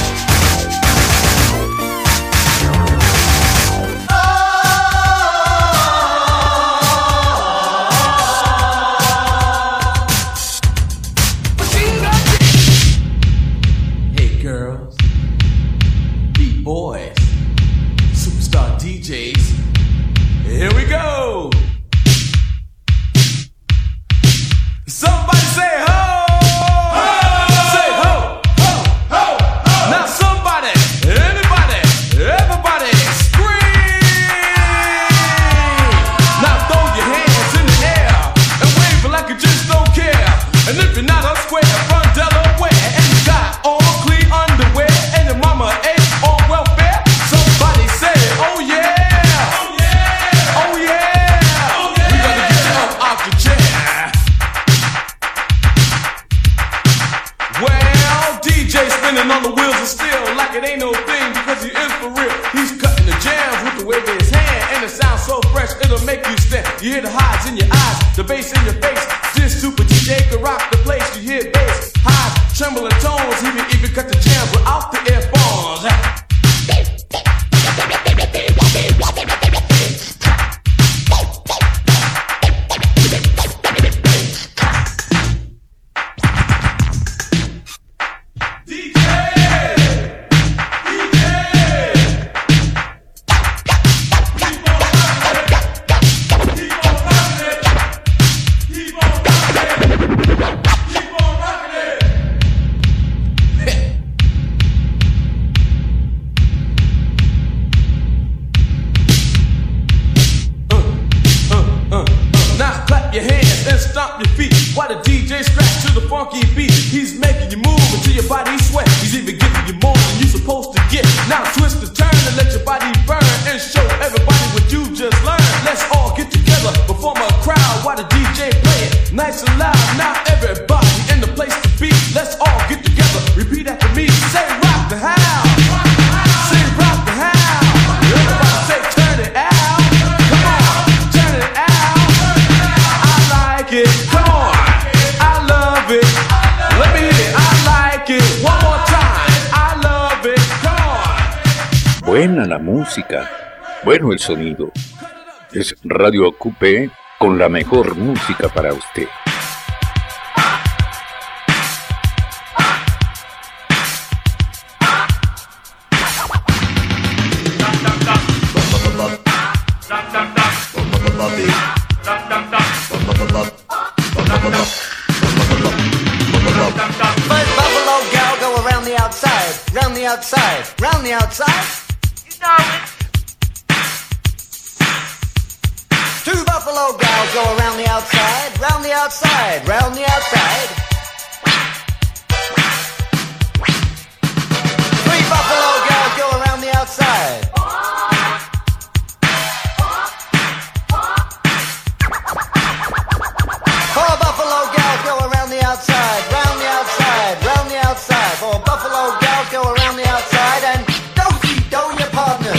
Hey girls, beat boys, superstar D Js, here we go. Somebody say ho! Ho! Say ho! Ho! Ho! Ho! Now somebody, anybody, everybody scream! Now throw your hands in the air and wave like you just don't care. And if you're not a square from Delaware and you got all clean underwear and your mama ain't on welfare, somebody say, oh yeah! Oh yeah! Oh yeah! Oh yeah! We gotta get you up off your chair. Well, D J spinning on the wheels of steel like it ain't no thing because he is for real. He's cutting the jams with the wave of his hand and it sounds so fresh it'll make you stand. You hear the highs in your eyes, the bass in your face. This super D J can rock the place. You hear bass, highs, trembling tones. He can even cut the jams without the earphones. Now clap your hands and stomp your feet while the D J scratch to the funky beat. He's making you move until your body sweat. He's even giving you more than you're supposed to get. Now twist the turn and let your body burn and show everybody what you just learned. Let's all get together, perform a crowd while the D J play it nice and loud. Now everybody in the place to be. Let's all get together. Repeat after me. Say rock the house. Say rock the house. Everybody say turn it out. Come on, turn it out. I like it. Come on, I love it. Let me hear it. I like it. One more time. I love it. Come on. Buena la música, bueno el sonido. Es Radio Coupé con la mejor música para usted. First Buffalo gal go around the outside, round the outside, round the outside. You know it. Two Buffalo gals go around the outside, round the outside, round the outside. Three Buffalo gals go around the outside. Four Buffalo gals go around the outside, round the outside, round the outside. Four Buffalo gals go around the outside and do-si-do your partners.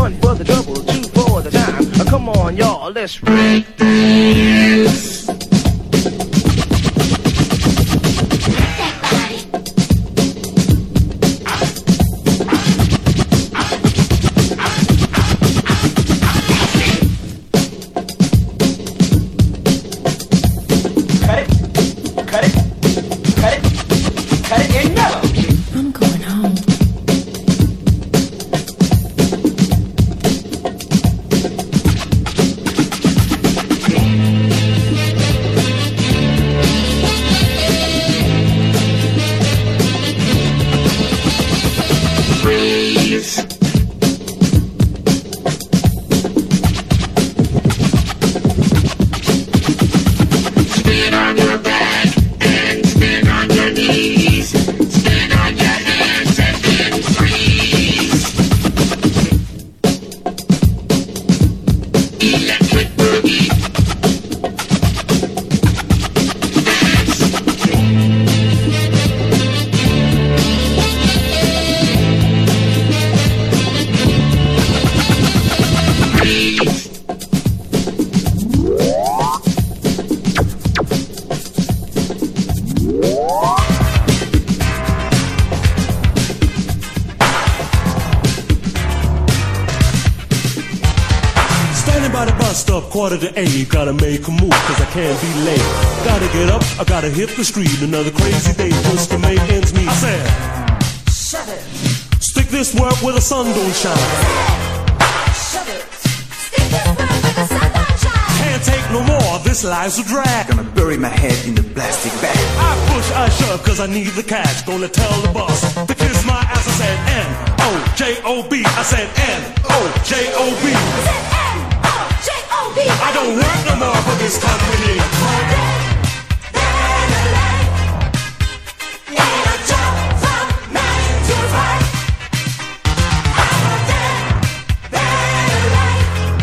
one for the trouble, two for the time. Uh, come on, y'all, let's break this. Quarter to eight, gotta make a move, cause I can't be late. Gotta get up, I gotta hit the street. Another crazy day just to make ends meet. I said, shut it. Stick this work where the sun don't shine. Shut it. Stick this work where the sun don't shine. Can't take no more, this life's a drag. Gonna bury my head in the plastic bag. I push, I shove, cause I need the cash. Gonna tell the boss to kiss my ass. I said N O J O B. I said N O J O B. I said N. I don't work no more for this company. More dead than alive. In a job from nine to five. I'm more dead than alive.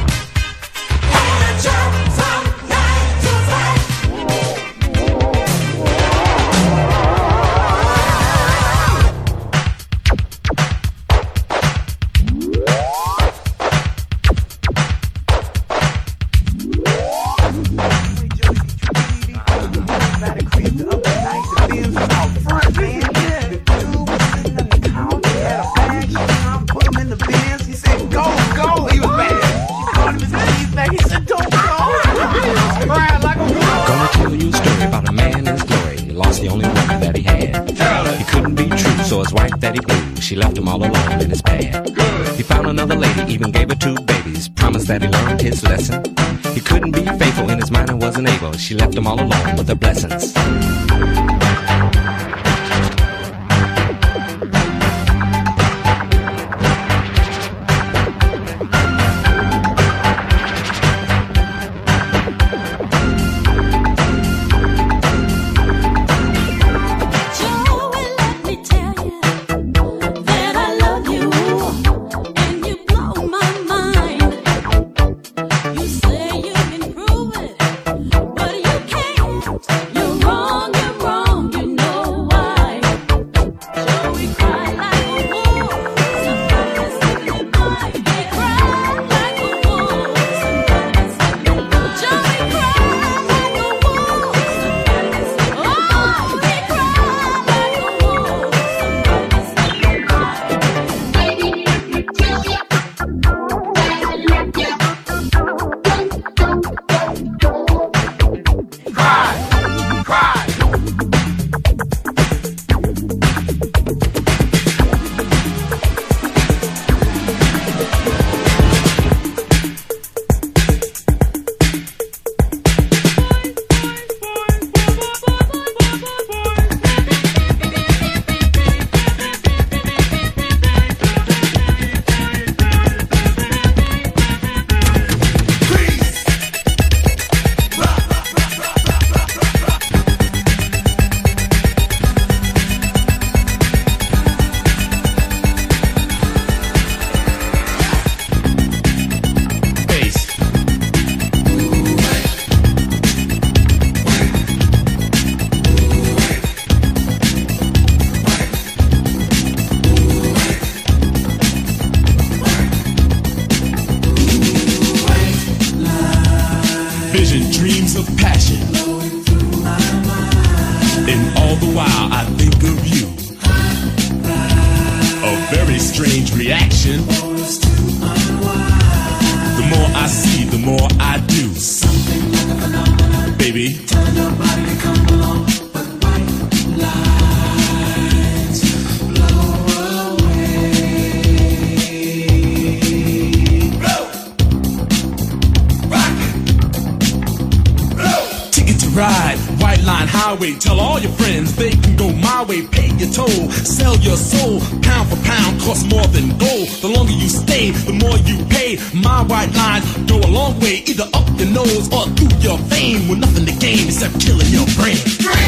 In a job from nine to five. She left him all alone in his pad. He found another lady, even gave her two babies. Promised that he learned his lesson. He couldn't be faithful, in his mind and wasn't able. She left him all alone with her blessings. You're wrong, you're wrong. waves of passion. And all the while I think of you. A very strange reaction. The more I see, the more I do. Something like a phenomenon. Baby, tell your body to come along. But white lines blow away. Blow. Rock it. Blow. Ticket to ride. White Line Highway, tell all your friends they can go my way. Pay your toll, sell your soul. Pound for pound, costs more than gold. The longer you stay, the more you pay. My white lines go a long way, either up your nose or through your vein. With nothing to gain except killing your brain.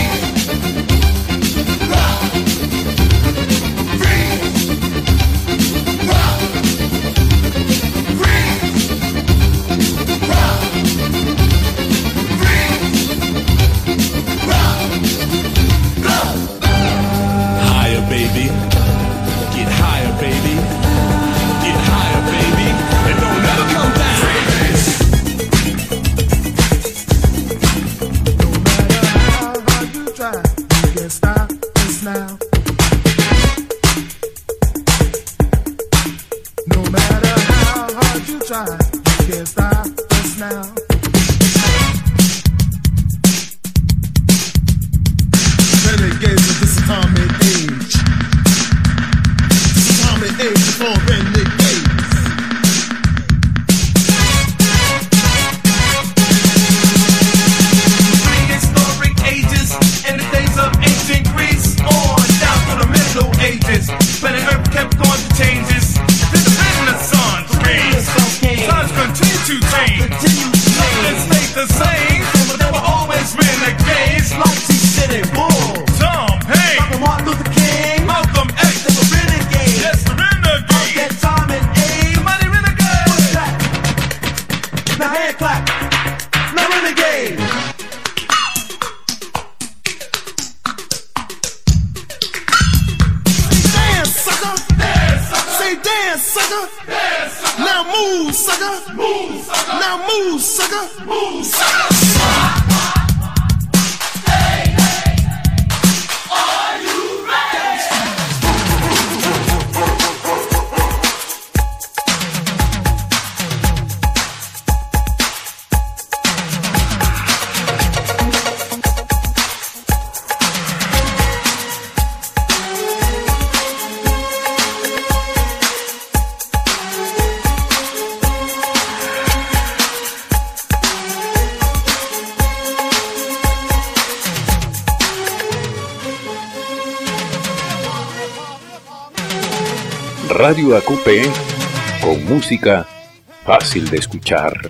Radio A Q P con música fácil de escuchar.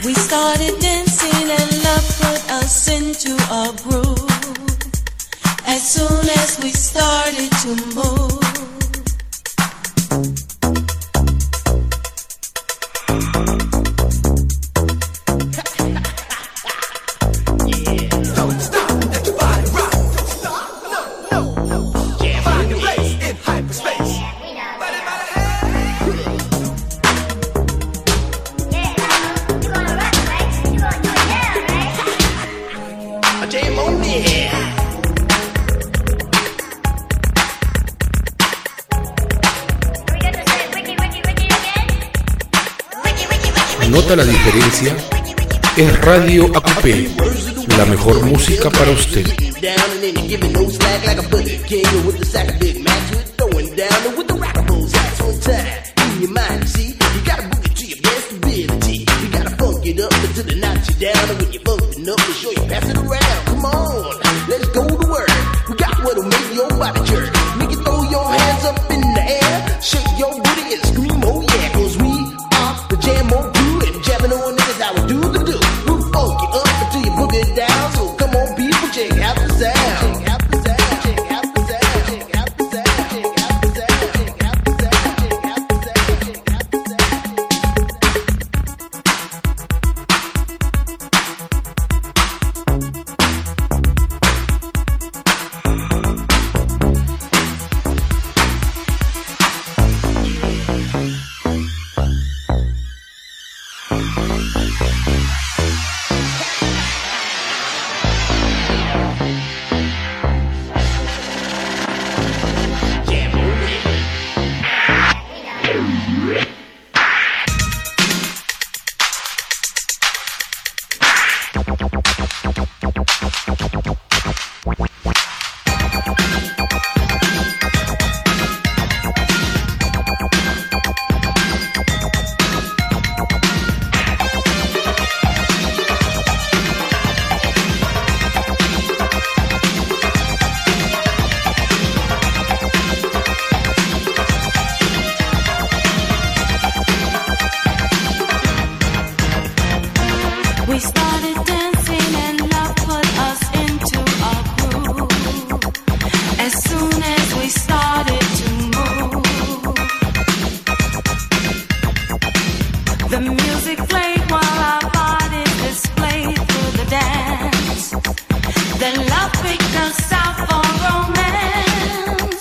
We started dancing and love put us into a groove. As soon as we started to move, Don't stop, let your body rock. Don't stop, no, no, no. Find your place in hyperspace. Jam on me. ¿Nota la diferencia? Es Radio A Q P, la mejor música para usted. Down and then you're giving no slack like a Burger King with the sack of Big Macs. You're throwing down and with the rockables hats on time. In your mind, you see, you gotta boogie to your best ability. You gotta funk it up until they knock you down. And when you're bumping up, they show you pass it around. Come on, let's go to work. We got what'll make your body jerk. Make you throw your hands up in the air, shake your booty and scream, oh yeah, cause we are the Jam on crew and jamming on niggas how we do the do. We'll funk you up until you boogie down. So come on, people, check out the sound. Check out the sound. Check out the sound. Check out the sound. Check out the sound. Check out the sound. Check out the sound. Check out the sound. we started dancing and love put us into a groove. As soon as we started to move, the music played while our bodies displayed through the dance. Then love picked us out for romance.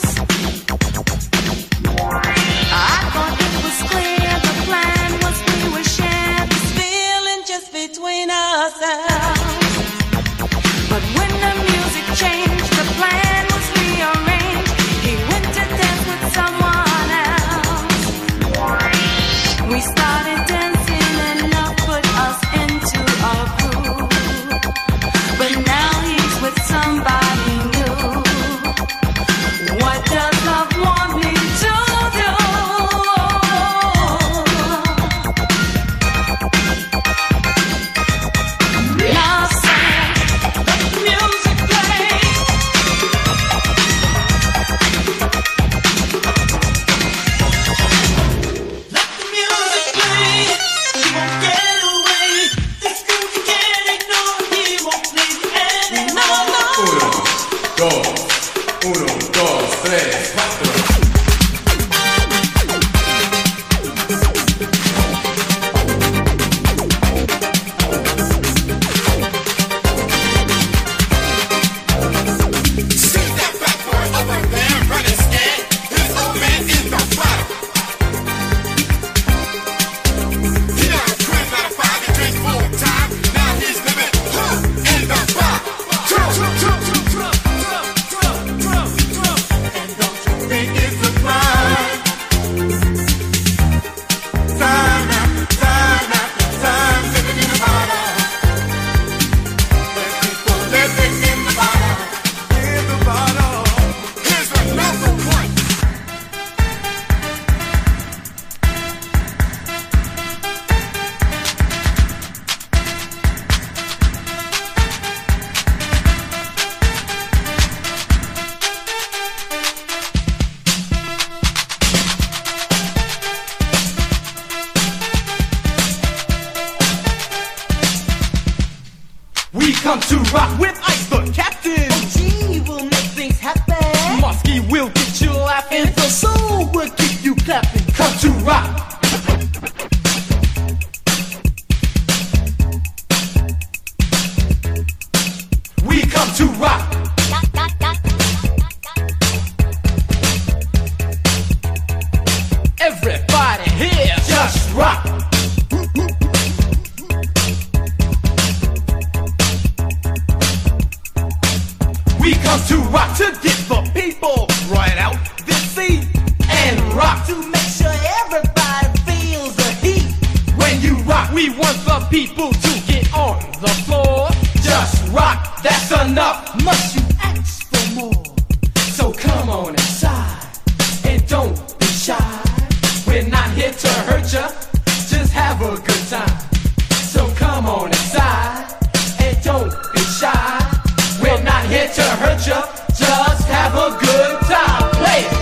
I thought it was clear the plan was we would share this feeling just between ourselves. But when the music changed, the plan was rearranged. He went to dance with someone else. We started dancing and love put us into a groove. But now he's with somebody new. What does love want me to do? We come to rock with Ice the Captain. Oh gee, we'll make things happen. Muskie will get you laughing. And the soul will keep you clapping. Come to rock. We come to rock. Everybody here, just rock. We come to rock to get the people right out this seat and rock to make sure everybody feels the heat. When you rock, we want the people to get on the floor. Just rock, that's enough. Must you ask for more? So come on inside and don't be shy. We're not here to hurt ya, just have a good time. So come on inside and don't be shy. We're not here to hurt ya, just have a good time. Play it.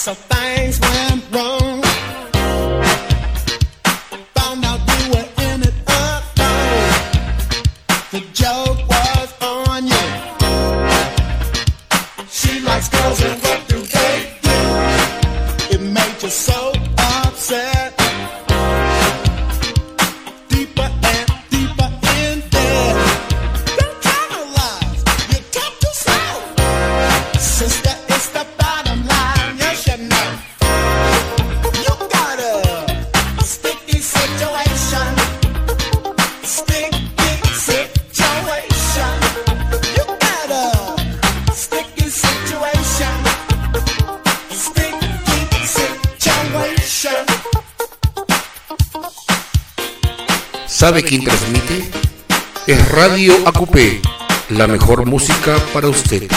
So things went wrong. Found out you were in it alone. The joke was on you. She likes girls and what do they do? It made you so upset. Deeper and deeper in debt. Don't tell no lies, you talk too slow. Sister, it's the bottom line, yes you know. You got a sticky situation. Sticky situation. You got a sticky situation. Sticky situation. ¿Sabe quién transmite? Es Radio A Q P, la mejor música para usted.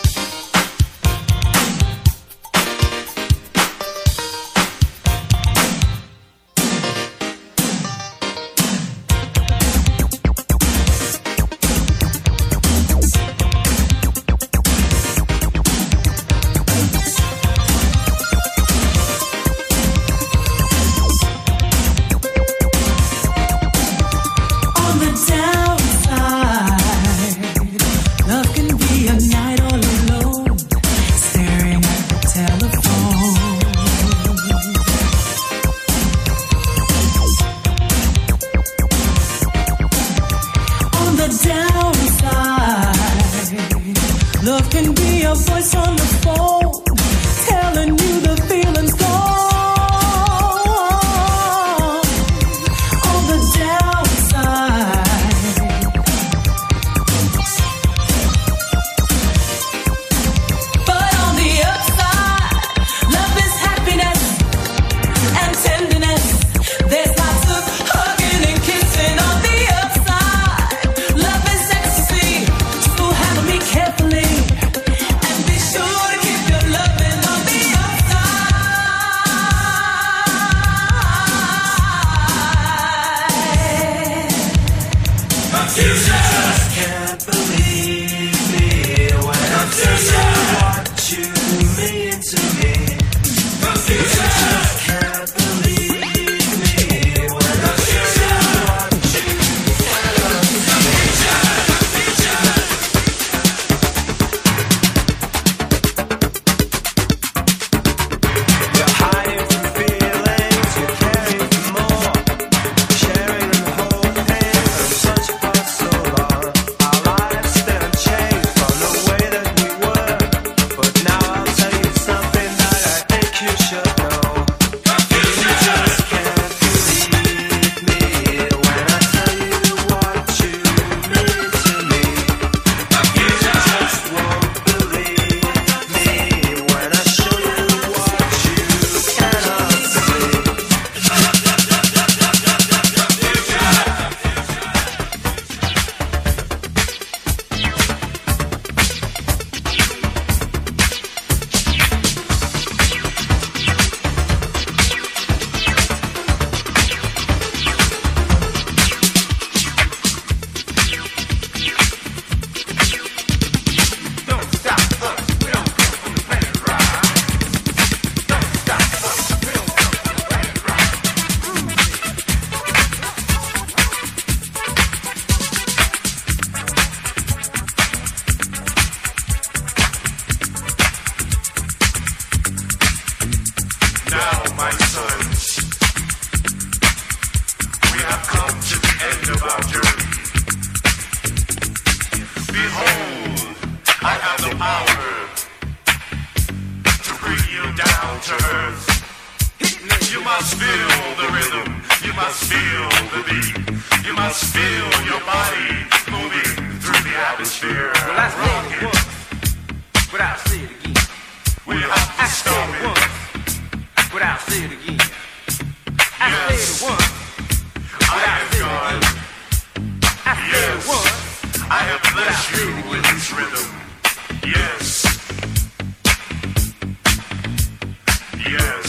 On the downside, love can be a night all alone, staring at the telephone. On the downside, love can be a voice on the phone, telling you the feeling's gone. On the downside, but on the upside, love is happiness and tenderness. There's lots of hugging and kissing on the upside. Love is ecstasy, so handle me carefully and be sure to keep your loving on the upside. Confusion. Just can't believe me when I tell you what you mean to me. Confusion. Just can't believe me when I tell you what you You're hiding from feelings, you carry for more. Sharing and hoping and such for so long. Our lives still change from the way that we were. But now I'll tell you something that I think you should know. You just can't believe me when I tell you what you mean to me. You just won't believe me when I show you what you cannot see. Now, my sons, we have come to the end of our journey. Behold, I have the power to bring you down to earth. You must feel the rhythm, you must feel the beat, you must feel your body moving through the atmosphere. Well, I said it once, but I'll say it again. We have to stop it. But I'll say it again. I Yes. said it once, I am God. I said it Yes. once, I have blessed you with this rhythm. Yes. Yes.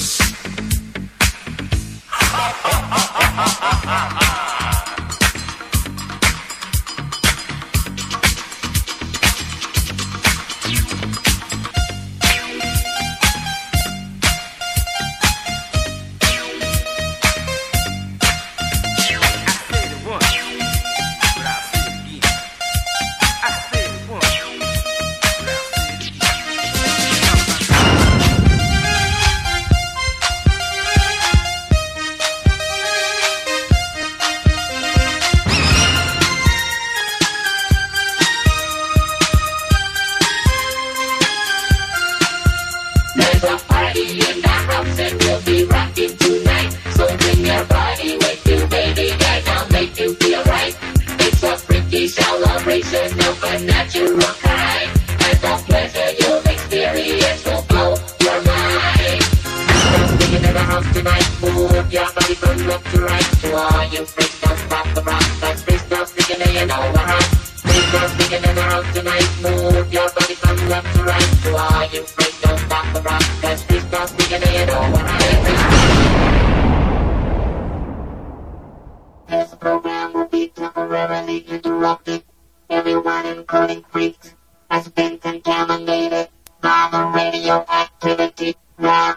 There's a party in the house and we'll be rocking tonight. So bring your body with you, baby, and I'll make you feel right. It's a freaky celebration of a natural kind, and the pleasure you'll experience will blow your mind. There's singing in the house tonight, move your body from left to right. To all you freaks, don't stop the rock, cause freaks don't singing and you know we're hot. Freaks don't singing in the house tonight, move your body from left to right. To all you freaks, don't stop the rock, cause freaks don't singing and you know we're hot. This program will be temporarily interrupted. Everyone, including freaks, has been contaminated by the radioactivity lab.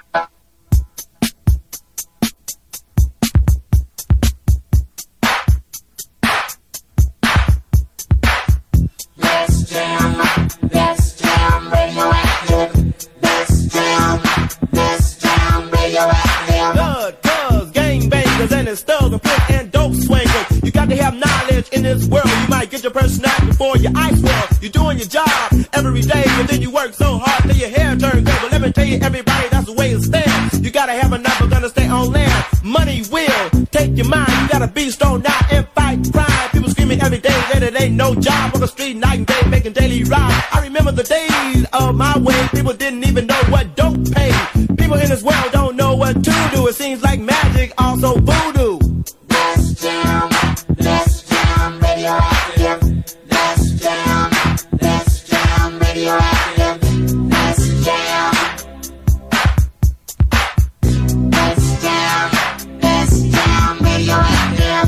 Let's jam, let's jam, radioactive. Let's jam, let's jam, radioactive. Blood, guns, gangbangers, and it's thugs and pimps and dope swingers. You got to have knowledge in this world. You might get your purse snapped before your eyes swell. You're doing your job every day, and then you work so hard till your hair turns gray. But let me tell you, everybody, that's the way it stands. You gotta have enough, we're gonna stay on land. Money will take your mind. You gotta be strong now and fight crime. People screaming every day that it ain't no job. On the street night and day making daily rides. I remember the days of my way. People didn't even know what dope paid. People in this world don't know what to do. It seems like magic, also voodoo. Let's jam, let's jam, radioactive. Let's jam, let's jam, radioactive. Let's jam. Let's jam, let's jam, radioactive.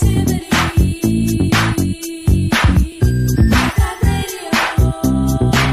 Activity.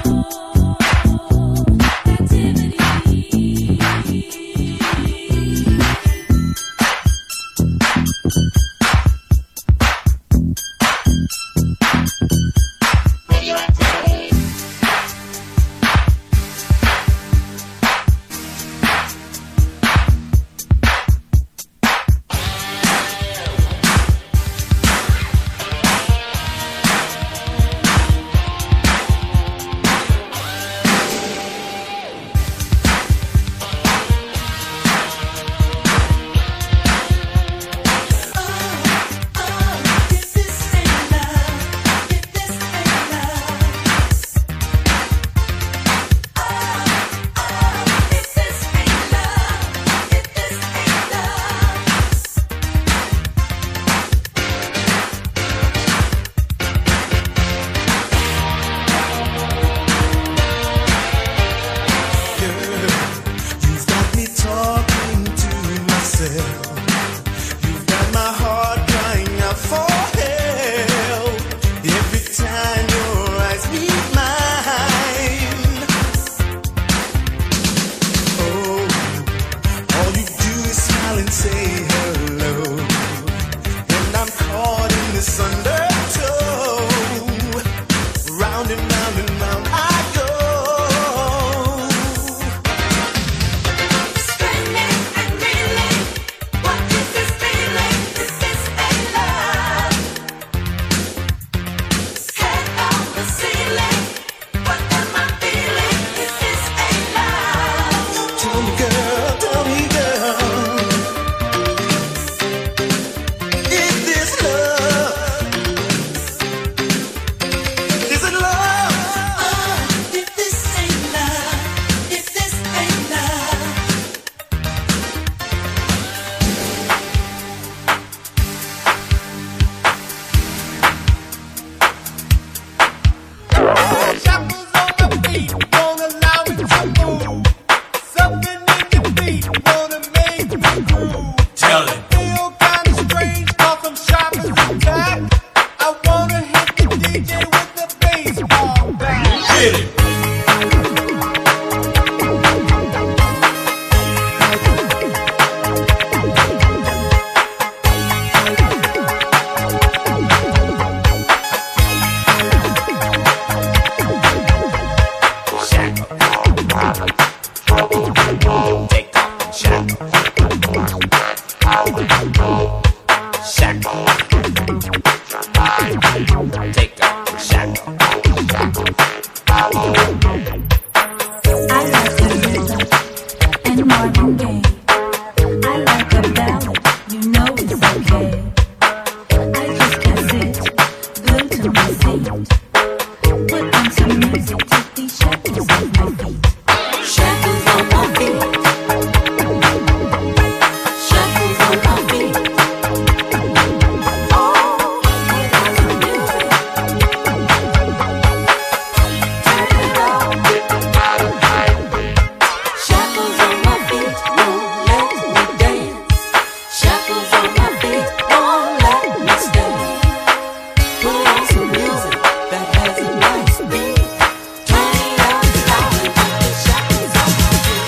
Take off the shackle. I like the rhythm and Marvin Gaye. I like the ballad, you know it's okay. I just can't sit glued to my seat. Put on some music, take these shackles off my feet. Shackles on my feet. Shackles on my feet. Oh, without the music. Turn it on. Shackles on my feet won't let me dance. Shackles on my feet won't let me stay. Put on some music that has a nice beat. Turn it up loud and put the shackles on my feet.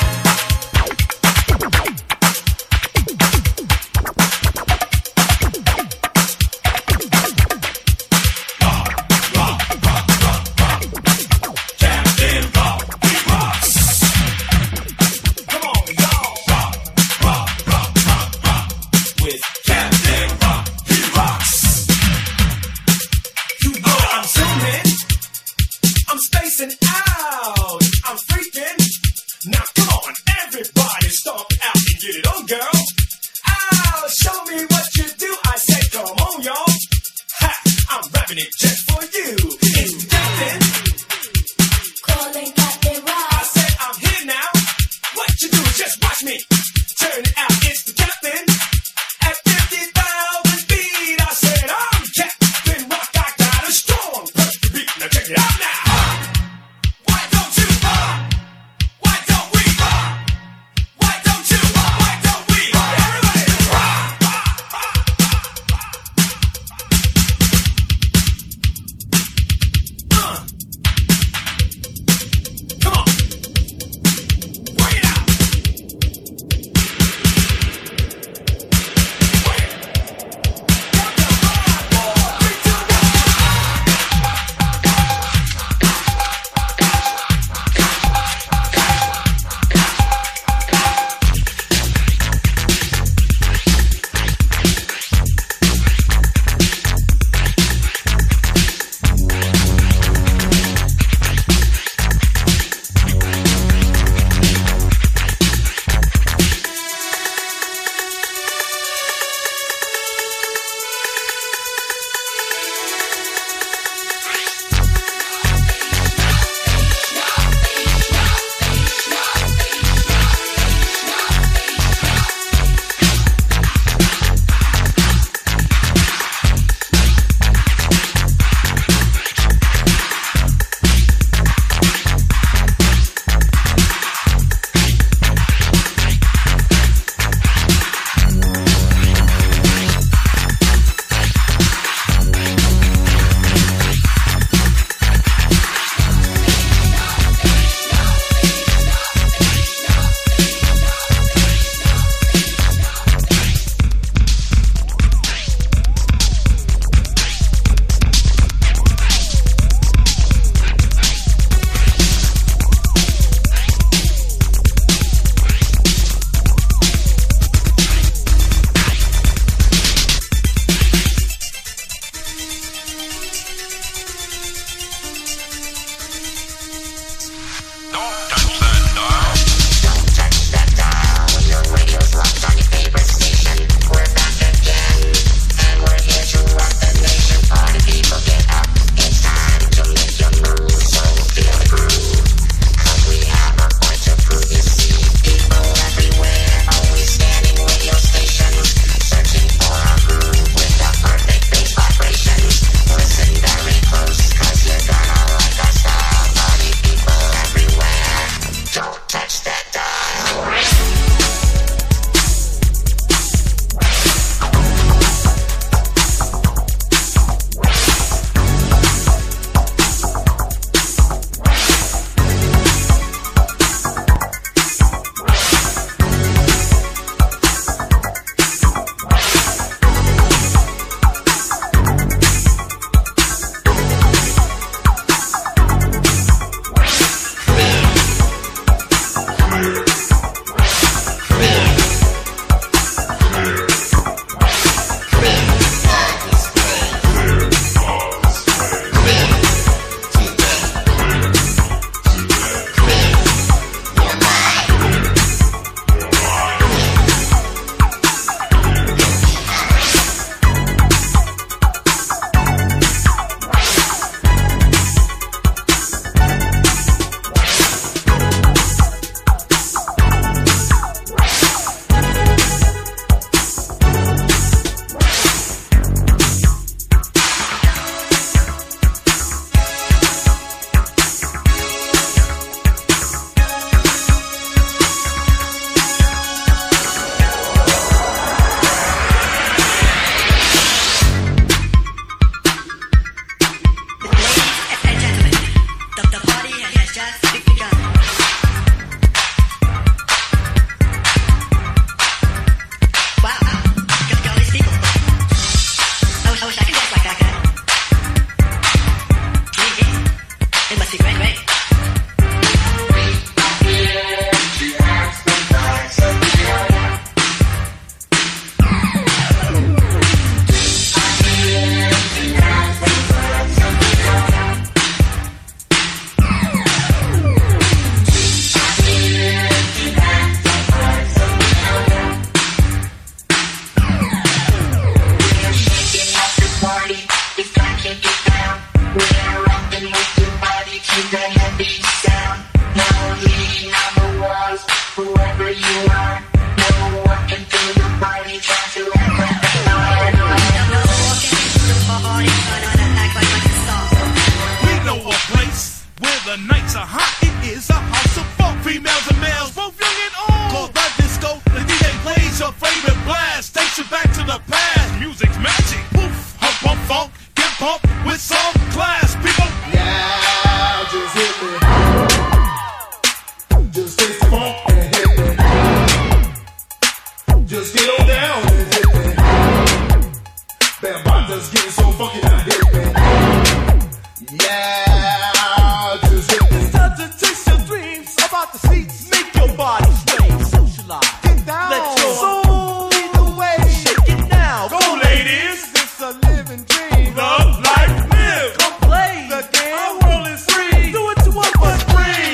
Captain Rock, he rocks. Come on, y'all. Rock, rock, rock, rock, rock. With Captain Rock, he rocks. You know I'm zooming. I'm spacing out. I'm freaking. Now come on, everybody stomp out and get it on, girl. Oh, show me what you do. I said, come on, y'all. Ha, I'm rapping it just for you. It's Captain. Calling Captain Rock. I said I'm here now. What you do is just watch me. Turn it out, it's the captain. At fifty thousand feet, I said I'm Captain Rock. I got a strong perfect beat. Now check it out now. Why don't you? Why don't we? Why don't you? Why don't we? Everybody. funk, get pumped with some class, people. Now just hit me. Just taste the funk and hit me. Just get on down and hit me. Bam, bam, just getting so funky now, hit me. Yeah, just hit me. It's time to taste your dreams about the seats. Make your body sway, socialize. Get down. Let your soul lead the way. Shake it now. Go, ladies. It's a living dream. Love, life, live. Come play the game. Our world is free. Do it to one but free.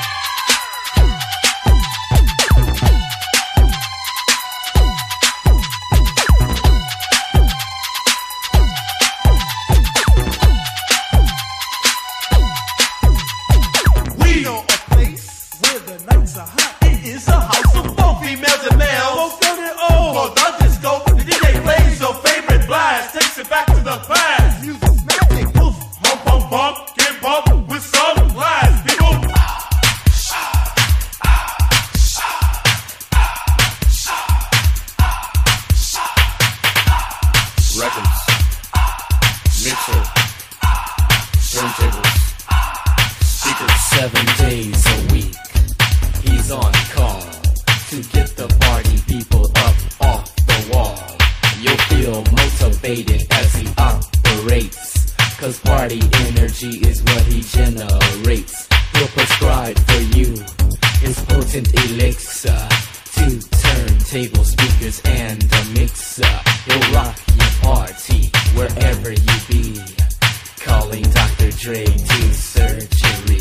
We know a place where the nights are hot. It is a house of funk. Females and males. Both young and old. For the disco, the D J plays your favorite blast. Takes it back to the past. Music's magic. Poof. Hump, hump, hump, get bumped with some class, people. Records, mixer, turntables, speakers. Seven days a week, he's on call to get the party people up off the wall. You'll feel motivated as he operates, cause party energy is what he generates. He'll prescribe for you his potent elixir, two turntable speakers and a mixer. He'll rock your party wherever you be, calling Doctor Dre to surgery.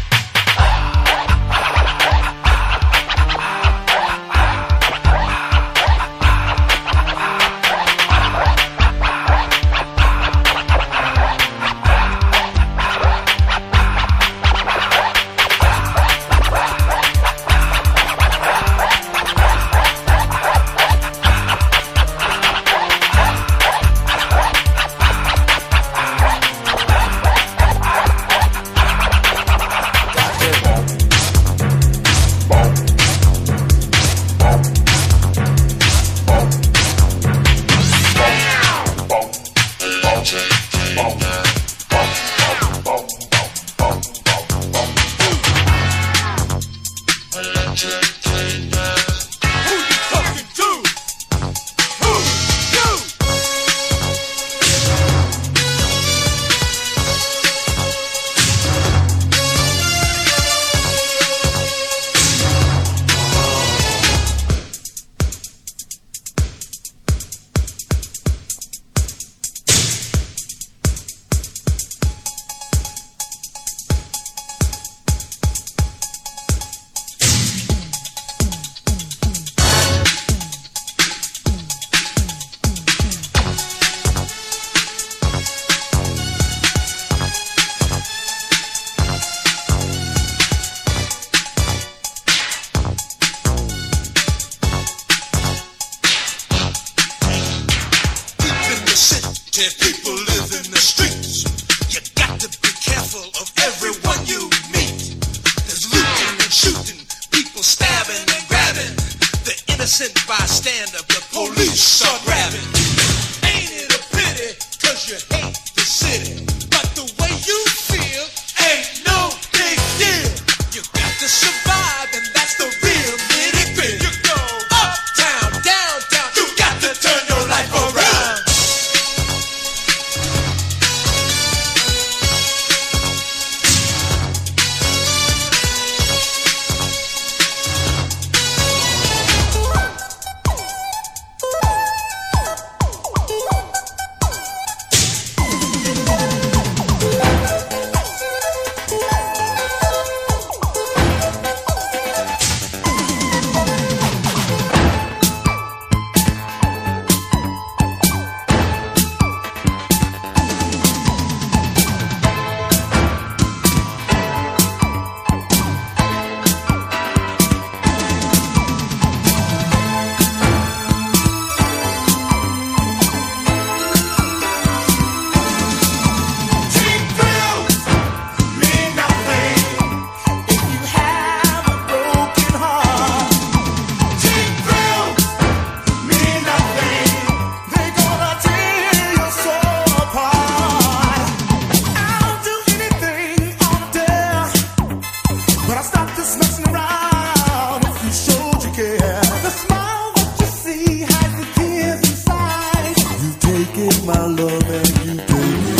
If people live in the streets, you got to be careful of everyone you meet. There's looting and shooting, people stabbing and grabbing. The innocent bystander, the police are grabbing. Ain't it a pity, cause you hate the city, but the way you feel ain't no big deal. You got to survive, and that's the real nitty-gritty. You go uptown, downtown, you got to turn your life around. love and you do.